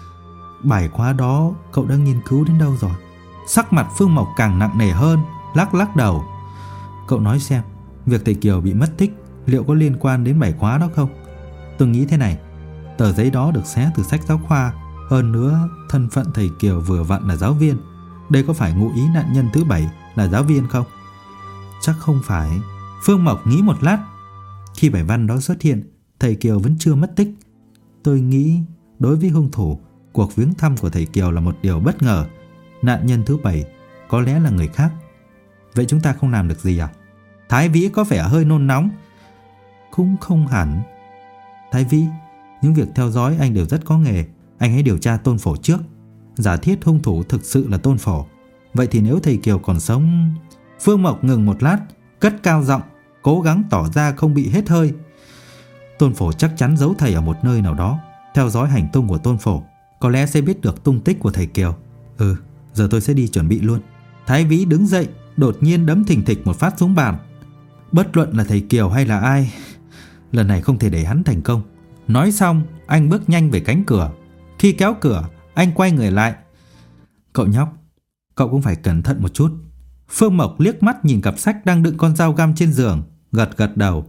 Bài khóa đó cậu đã nghiên cứu đến đâu rồi? Sắc mặt Phương Mộc càng nặng nề hơn, lắc đầu. Cậu nói xem, việc thầy Kiều bị mất tích liệu có liên quan đến bài khóa đó không? Tôi nghĩ thế này, tờ giấy đó được xé từ sách giáo khoa. Hơn nữa thân phận thầy Kiều vừa vặn là giáo viên. Đây có phải ngụ ý nạn nhân thứ 7 là giáo viên không? Chắc không phải. Phương Mộc nghĩ một lát. Khi bài văn đó xuất hiện, thầy Kiều vẫn chưa mất tích. Tôi nghĩ đối với hung thủ, cuộc viếng thăm của thầy Kiều là một điều bất ngờ. Nạn nhân thứ 7 có lẽ là người khác. Vậy chúng ta không làm được gì à? Thái Vĩ có vẻ hơi nôn nóng. Cũng không hẳn. Thái Vĩ, những việc theo dõi anh đều rất có nghề. Anh hãy điều tra Tôn Phổ trước. Giả thiết hung thủ thực sự là Tôn Phổ, vậy thì nếu thầy Kiều còn sống... Phương Mộc ngừng một lát, cất cao giọng, cố gắng tỏ ra không bị hết hơi. Tôn Phổ chắc chắn giấu thầy ở một nơi nào đó. Theo dõi hành tung của Tôn Phổ, có lẽ sẽ biết được tung tích của thầy Kiều. Giờ tôi sẽ đi chuẩn bị luôn. Thái Vĩ đứng dậy, đột nhiên đấm thình thịch một phát xuống bàn. Bất luận là thầy Kiều hay là ai, lần này không thể để hắn thành công. Nói xong, anh bước nhanh về cánh cửa. Khi kéo cửa, anh quay người lại. Cậu nhóc, cậu cũng phải cẩn thận một chút. Phương Mộc liếc mắt nhìn cặp sách đang đựng con dao găm trên giường, gật đầu.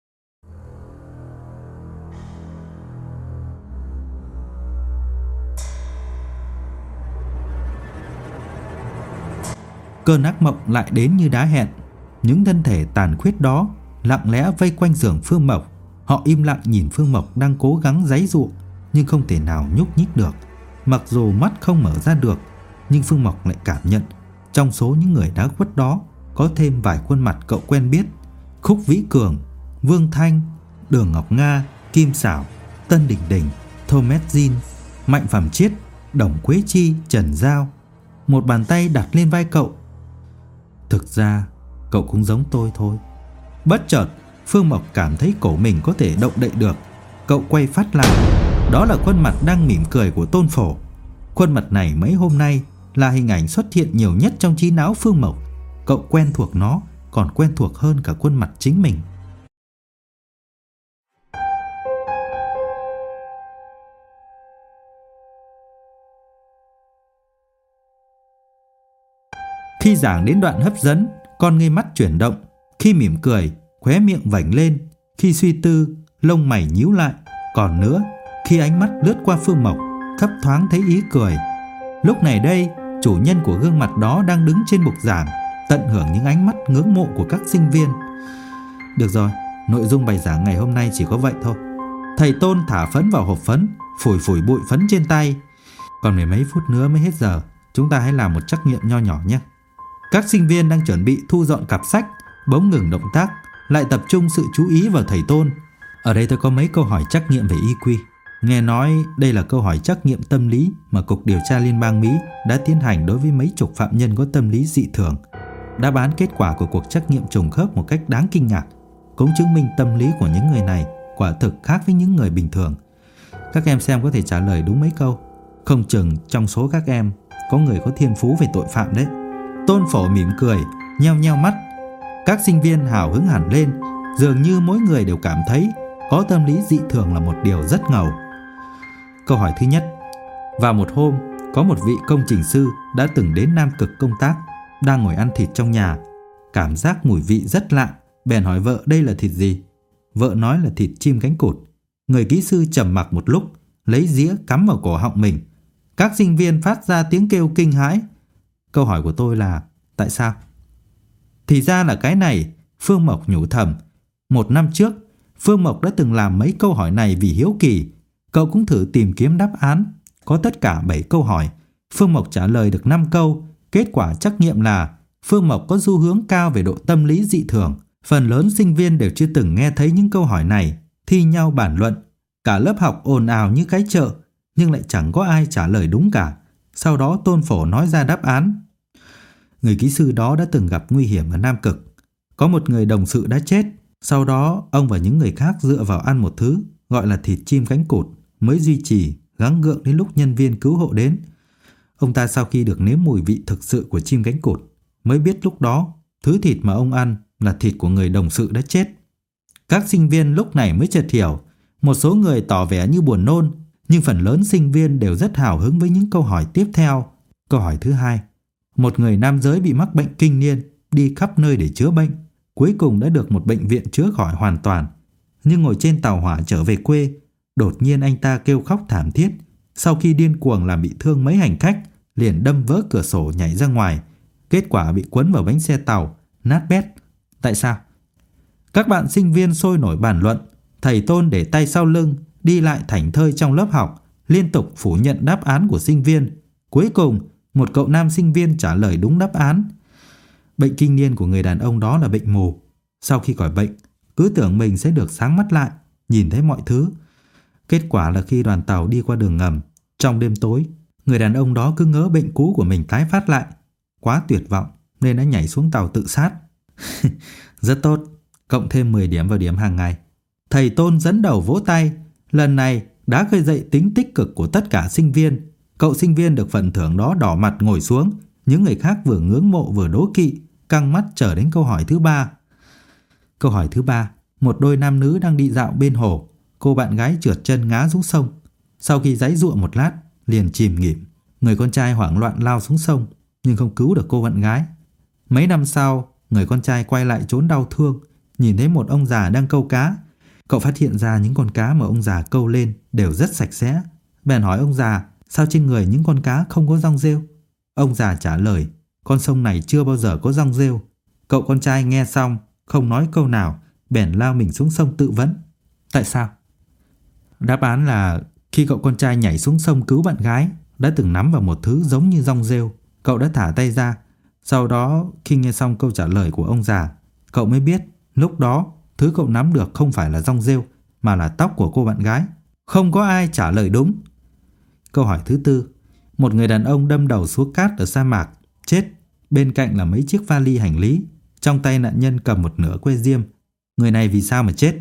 Cơn ác mộng lại đến như đã hẹn. Những thân thể tàn khuyết đó lặng lẽ vây quanh giường Phương Mộc. Họ im lặng nhìn Phương Mộc đang cố gắng giãy giụa nhưng không thể nào nhúc nhích được. Mặc dù mắt không mở ra được, nhưng Phương Mộc lại cảm nhận trong số những người đã khuất đó có thêm vài khuôn mặt cậu quen biết: Khúc Vĩ Cường, Vương Thanh, Đường Ngọc Nga, Kim Xảo, Tân Đình Đình, Thomas Jean, Mạnh Phẩm Chiết, Đồng Quế Chi, Trần Giao. Một bàn tay đặt lên vai cậu. Thực ra cậu cũng giống tôi thôi. Bất chợt Phương Mộc cảm thấy cổ mình có thể động đậy được. Cậu quay phát lại. Đó là khuôn mặt đang mỉm cười của Tôn Phổ. Khuôn mặt này mấy hôm nay là hình ảnh xuất hiện nhiều nhất trong trí não Phương Mộc. Cậu quen thuộc nó còn quen thuộc hơn cả khuôn mặt chính mình. Khi giảng đến đoạn hấp dẫn, con ngươi mắt chuyển động. Khi mỉm cười, khóe miệng vểnh lên. Khi suy tư, lông mày nhíu lại. Còn nữa, khi ánh mắt lướt qua Phương Mộc, thấp thoáng thấy ý cười. Lúc này đây, chủ nhân của gương mặt đó đang đứng trên bục giảng, tận hưởng những ánh mắt ngưỡng mộ của các sinh viên. Được rồi, nội dung bài giảng ngày hôm nay chỉ có vậy thôi. Thầy Tôn thả phấn vào hộp phấn, phủi phủi bụi phấn trên tay. Còn mười mấy phút nữa mới hết giờ, chúng ta hãy làm một trắc nghiệm nho nhỏ nhé. Các sinh viên đang chuẩn bị thu dọn cặp sách bỗng ngừng động tác, lại tập trung sự chú ý vào thầy Tôn. Ở đây tôi có mấy câu hỏi trắc nghiệm về EQ. Nghe nói đây là câu hỏi trắc nghiệm tâm lý mà Cục Điều tra Liên bang Mỹ đã tiến hành đối với mấy chục phạm nhân có tâm lý dị thường. Đáp án kết quả của cuộc trắc nghiệm trùng khớp một cách đáng kinh ngạc, cũng chứng minh tâm lý của những người này quả thực khác với những người bình thường. Các em xem có thể trả lời đúng mấy câu. Không chừng trong số các em có người có thiên phú về tội phạm đấy. Tôn Phổ mỉm cười, nheo nheo mắt. Các sinh viên hào hứng hẳn lên, dường như mỗi người đều cảm thấy có tâm lý dị thường là một điều rất ngầu. Câu hỏi thứ nhất. Vào một hôm, có một vị công trình sư đã từng đến Nam Cực công tác, đang ngồi ăn thịt trong nhà. Cảm giác mùi vị rất lạ, bèn hỏi vợ đây là thịt gì. Vợ nói là thịt chim cánh cụt. Người kỹ sư trầm mặc một lúc, lấy dĩa cắm vào cổ họng mình. Các sinh viên phát ra tiếng kêu kinh hãi. Câu hỏi của tôi là tại sao? Thì ra là cái này, Phương Mộc nhủ thầm. Một năm trước, Phương Mộc đã từng làm mấy câu hỏi này vì hiếu kỳ. Cậu cũng thử tìm kiếm đáp án. Có tất cả 7 câu hỏi. Phương Mộc trả lời được 5 câu. Kết quả trắc nghiệm là Phương Mộc có xu hướng cao về độ tâm lý dị thường. Phần lớn sinh viên đều chưa từng nghe thấy những câu hỏi này, thi nhau bàn luận. Cả lớp học ồn ào như cái chợ, nhưng lại chẳng có ai trả lời đúng cả. Sau đó Tôn Phổ nói ra đáp án. Người kỹ sư đó đã từng gặp nguy hiểm ở Nam Cực. Có một người đồng sự đã chết. Sau đó ông và những người khác dựa vào ăn một thứ gọi là thịt chim cánh cụt mới duy trì, gắng gượng đến lúc nhân viên cứu hộ đến. Ông ta sau khi được nếm mùi vị thực sự của chim cánh cụt mới biết lúc đó thứ thịt mà ông ăn là thịt của người đồng sự đã chết. Các sinh viên lúc này mới chợt hiểu. Một số người tỏ vẻ như buồn nôn, nhưng phần lớn sinh viên đều rất hào hứng với những câu hỏi tiếp theo. Câu hỏi thứ hai. Một người nam giới bị mắc bệnh kinh niên, đi khắp nơi để chữa bệnh, cuối cùng đã được một bệnh viện chữa khỏi hoàn toàn. Nhưng ngồi trên tàu hỏa trở về quê, đột nhiên anh ta kêu khóc thảm thiết. Sau khi điên cuồng làm bị thương mấy hành khách, liền đâm vỡ cửa sổ nhảy ra ngoài. Kết quả bị quấn vào bánh xe tàu, nát bét. Tại sao? Các bạn sinh viên sôi nổi bàn luận. Thầy Tôn để tay sau lưng, đi lại thảnh thơi trong lớp học, liên tục phủ nhận đáp án của sinh viên. Cuối cùng, một cậu nam sinh viên trả lời đúng đáp án. Bệnh kinh niên của người đàn ông đó là bệnh mù. Sau khi khỏi bệnh, cứ tưởng mình sẽ được sáng mắt lại, nhìn thấy mọi thứ. Kết quả là khi đoàn tàu đi qua đường ngầm, trong đêm tối, người đàn ông đó cứ ngỡ bệnh cũ của mình tái phát lại. Quá tuyệt vọng nên đã nhảy xuống tàu tự sát. Rất tốt, cộng thêm 10 điểm vào điểm hàng ngày. Thầy Tôn dẫn đầu vỗ tay. Lần này đã khơi dậy tính tích cực của tất cả sinh viên. Cậu sinh viên được phần thưởng đó đỏ mặt ngồi xuống. Những người khác vừa ngưỡng mộ vừa đố kỵ, căng mắt chờ đến câu hỏi thứ 3. Câu hỏi thứ 3. Một đôi nam nữ đang đi dạo bên hồ. Cô bạn gái trượt chân ngã xuống sông. Sau khi giãy giụa một lát, liền chìm nghỉm. Người con trai hoảng loạn lao xuống sông, nhưng không cứu được cô bạn gái. Mấy năm sau, người con trai quay lại chốn đau thương, nhìn thấy một ông già đang câu cá. Cậu phát hiện ra những con cá mà ông già câu lên đều rất sạch sẽ. Bèn hỏi ông già, sao trên người những con cá không có rong rêu? Ông già trả lời, con sông này chưa bao giờ có rong rêu. Cậu con trai nghe xong, không nói câu nào, bèn lao mình xuống sông tự vấn. Tại sao? Đáp án là khi cậu con trai nhảy xuống sông cứu bạn gái, đã từng nắm vào một thứ giống như rong rêu. Cậu đã thả tay ra. Sau đó, khi nghe xong câu trả lời của ông già, cậu mới biết lúc đó thứ cậu nắm được không phải là rong rêu, mà là tóc của cô bạn gái. Không có ai trả lời đúng. Câu hỏi thứ tư. Một người đàn ông đâm đầu xuống cát ở sa mạc, chết. Bên cạnh là mấy chiếc vali hành lý. Trong tay nạn nhân cầm một nửa que diêm. Người này vì sao mà chết?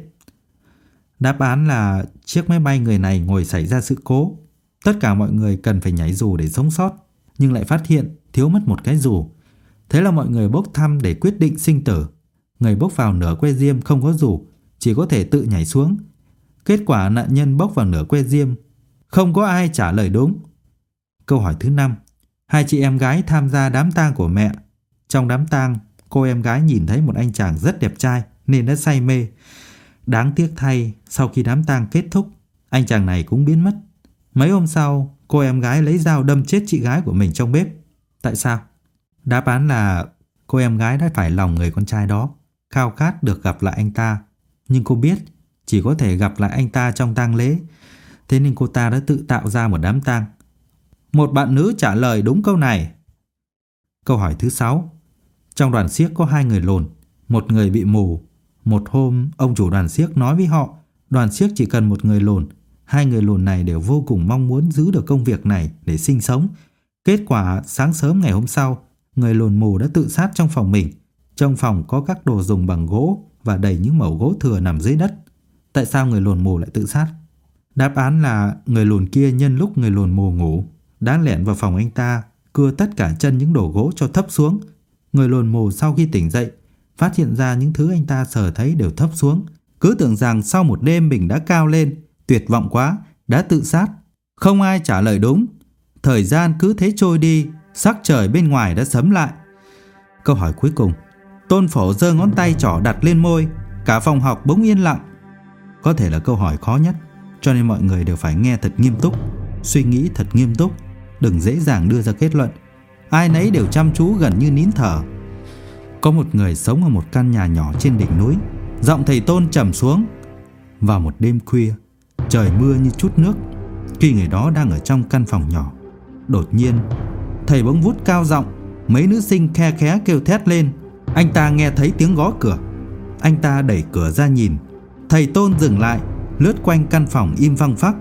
Đáp án là chiếc máy bay người này ngồi xảy ra sự cố. Tất cả mọi người cần phải nhảy dù để sống sót, nhưng lại phát hiện thiếu mất một cái dù. Thế là mọi người bốc thăm để quyết định sinh tử. Người bốc vào nửa que diêm không có dù, chỉ có thể tự nhảy xuống. Kết quả nạn nhân bốc vào nửa que diêm. Không có ai trả lời đúng. Câu hỏi thứ 5. Hai chị em gái tham gia đám tang của mẹ. Trong đám tang, cô em gái nhìn thấy một anh chàng rất đẹp trai nên đã say mê. Đáng tiếc thay, sau khi đám tang kết thúc, anh chàng này cũng biến mất. Mấy hôm sau, cô em gái lấy dao đâm chết chị gái của mình trong bếp. Tại sao? Đáp án là cô em gái đã phải lòng người con trai đó, khao khát được gặp lại anh ta. Nhưng cô biết chỉ có thể gặp lại anh ta trong tang lễ, thế nên cô ta đã tự tạo ra một đám tang. Một bạn nữ trả lời đúng câu này. Câu hỏi thứ 6. Trong đoàn xiếc có 2 người lùn, một người bị mù. Một hôm, ông chủ đoàn xiếc nói với họ, đoàn xiếc chỉ cần một người lùn. 2 người lùn này đều vô cùng mong muốn giữ được công việc này để sinh sống. Kết quả, sáng sớm ngày hôm sau, người lùn mù đã tự sát trong phòng mình. Trong phòng có các đồ dùng bằng gỗ và đầy những mẩu gỗ thừa nằm dưới đất. Tại sao người lùn mù lại tự sát? Đáp án là người lùn kia nhân lúc người lùn mù ngủ đã lẻn vào phòng anh ta, cưa tất cả chân những đồ gỗ cho thấp xuống. Người lùn mù sau khi tỉnh dậy phát hiện ra những thứ anh ta sờ thấy đều thấp xuống, cứ tưởng rằng sau một đêm mình đã cao lên, tuyệt vọng quá, đã tự sát. Không ai trả lời đúng. Thời gian cứ thế trôi đi, sắc trời bên ngoài đã sẫm lại. Câu hỏi cuối cùng. Tôn Phổ giơ ngón tay trỏ đặt lên môi, cả phòng học bỗng yên lặng. Có thể là câu hỏi khó nhất, cho nên mọi người đều phải nghe thật nghiêm túc, suy nghĩ thật nghiêm túc, đừng dễ dàng đưa ra kết luận. Ai nấy đều chăm chú gần như nín thở. Có một người sống ở một căn nhà nhỏ trên đỉnh núi. Giọng thầy Tôn trầm xuống. Vào một đêm khuya, trời mưa như chút nước, khi người đó đang ở trong căn phòng nhỏ, đột nhiên thầy bỗng vút cao giọng. Mấy nữ sinh khe khé kêu thét lên. Anh ta nghe thấy tiếng gõ cửa. Anh ta đẩy cửa ra nhìn. Thầy Tôn dừng lại, lướt quanh căn phòng im phăng phắc.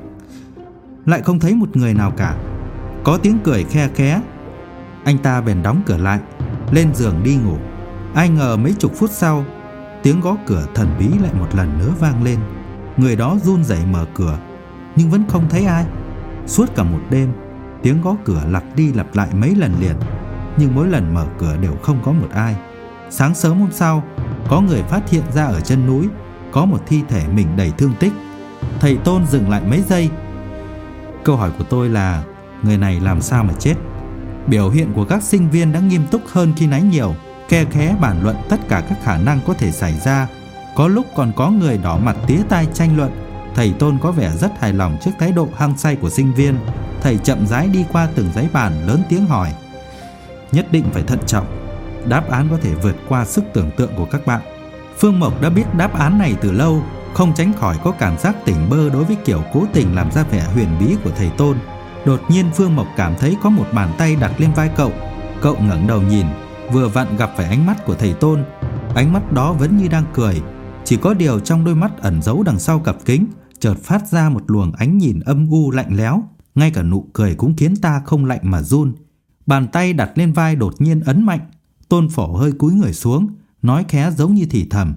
Lại không thấy một người nào cả. Có tiếng cười khe khé. Anh ta bèn đóng cửa lại, lên giường đi ngủ. Ai ngờ mấy chục phút sau, tiếng gõ cửa thần bí lại một lần nữa vang lên. Người đó run rẩy mở cửa, nhưng vẫn không thấy ai. Suốt cả một đêm, tiếng gõ cửa lặp đi lặp lại mấy lần liền, nhưng mỗi lần mở cửa đều không có một ai. Sáng sớm hôm sau, có người phát hiện ra ở chân núi có một thi thể mình đầy thương tích. Thầy Tôn dừng lại mấy giây. Câu hỏi của tôi là người này làm sao mà chết? Biểu hiện của các sinh viên đã nghiêm túc hơn khi nãy nhiều, khe khé bàn luận tất cả các khả năng có thể xảy ra. Có lúc còn có người đỏ mặt tía tai tranh luận. Thầy Tôn có vẻ rất hài lòng trước thái độ hăng say của sinh viên. Thầy chậm rãi đi qua từng giấy bàn, lớn tiếng hỏi. Nhất định phải thận trọng, đáp án có thể vượt qua sức tưởng tượng của các bạn. Phương Mộc đã biết đáp án này từ lâu, không tránh khỏi có cảm giác tỉnh bơ đối với kiểu cố tình làm ra vẻ huyền bí của thầy Tôn. Đột nhiên Phương Mộc cảm thấy có một bàn tay đặt lên vai cậu. Cậu ngẩng đầu nhìn, vừa vặn gặp phải ánh mắt của thầy Tôn. Ánh mắt đó vẫn như đang cười, chỉ có điều trong đôi mắt ẩn giấu đằng sau cặp kính chợt phát ra một luồng ánh nhìn âm u lạnh lẽo. Ngay cả nụ cười cũng khiến ta không lạnh mà run. Bàn tay đặt lên vai đột nhiên ấn mạnh. Tôn Phổ hơi cúi người xuống, nói khẽ giống như thì thầm.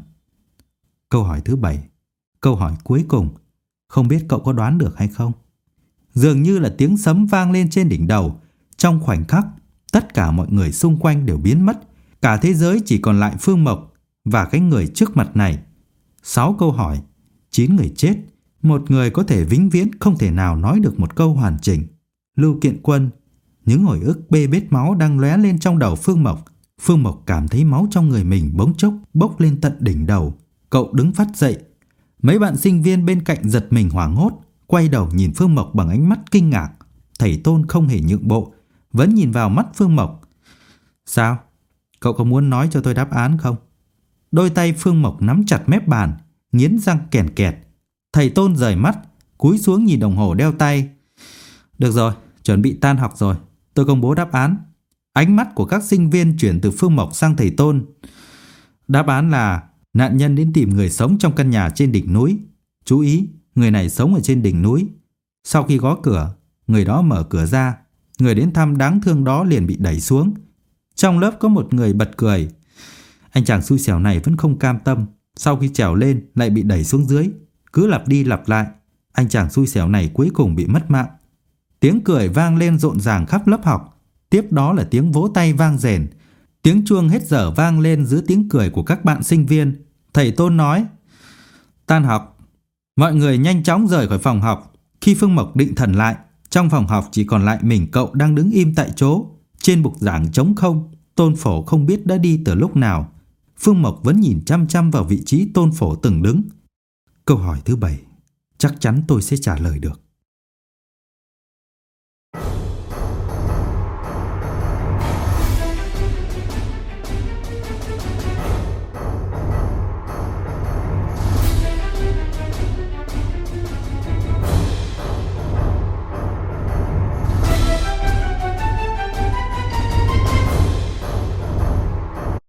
Câu hỏi thứ 7, câu hỏi cuối cùng, không biết cậu có đoán được hay không? Dường như là tiếng sấm vang lên trên đỉnh đầu. Trong khoảnh khắc, tất cả mọi người xung quanh đều biến mất. Cả thế giới chỉ còn lại Phương Mộc và cái người trước mặt này. 6 câu hỏi, 9 người chết. Một người có thể vĩnh viễn không thể nào nói được một câu hoàn chỉnh. Lưu Kiện Quân. Những hồi ức bê bết máu đang lóe lên trong đầu Phương Mộc. Phương Mộc cảm thấy máu trong người mình bỗng chốc bốc lên tận đỉnh đầu. Cậu đứng phắt dậy. Mấy bạn sinh viên bên cạnh giật mình hoảng hốt, quay đầu nhìn Phương Mộc bằng ánh mắt kinh ngạc. Thầy Tôn không hề nhượng bộ, vẫn nhìn vào mắt Phương Mộc. Sao? Cậu có muốn nói cho tôi đáp án không? Đôi tay Phương Mộc nắm chặt mép bàn, nghiến răng kèn kẹt. Thầy Tôn rời mắt, cúi xuống nhìn đồng hồ đeo tay. Được rồi, chuẩn bị tan học rồi, tôi công bố đáp án. Ánh mắt của các sinh viên chuyển từ Phương Mộc sang thầy Tôn. Đáp án là nạn nhân đến tìm người sống trong căn nhà trên đỉnh núi. Chú ý, Người này sống ở trên đỉnh núi. Sau khi gõ cửa, người đó mở cửa ra. Người đến thăm đáng thương đó liền bị đẩy xuống. Trong lớp có một người bật cười. Anh chàng xui xẻo này vẫn không cam tâm. Sau khi trèo lên lại bị đẩy xuống dưới. Cứ lặp đi lặp lại, anh chàng xui xẻo này cuối cùng bị mất mạng. Tiếng cười vang lên rộn ràng khắp lớp học. Tiếp đó là tiếng vỗ tay vang rền. Tiếng chuông hết giờ vang lên giữa tiếng cười của các bạn sinh viên. Thầy Tôn nói: Tan học. Mọi người nhanh chóng rời khỏi phòng học. Khi Phương Mộc định thần lại, trong phòng học chỉ còn lại mình cậu đang đứng im tại chỗ. Trên bục giảng trống không. Tôn Phổ không biết đã đi từ lúc nào. Phương Mộc vẫn nhìn chăm chăm vào vị trí Tôn Phổ từng đứng. Câu hỏi thứ 7 chắc chắn tôi sẽ trả lời được.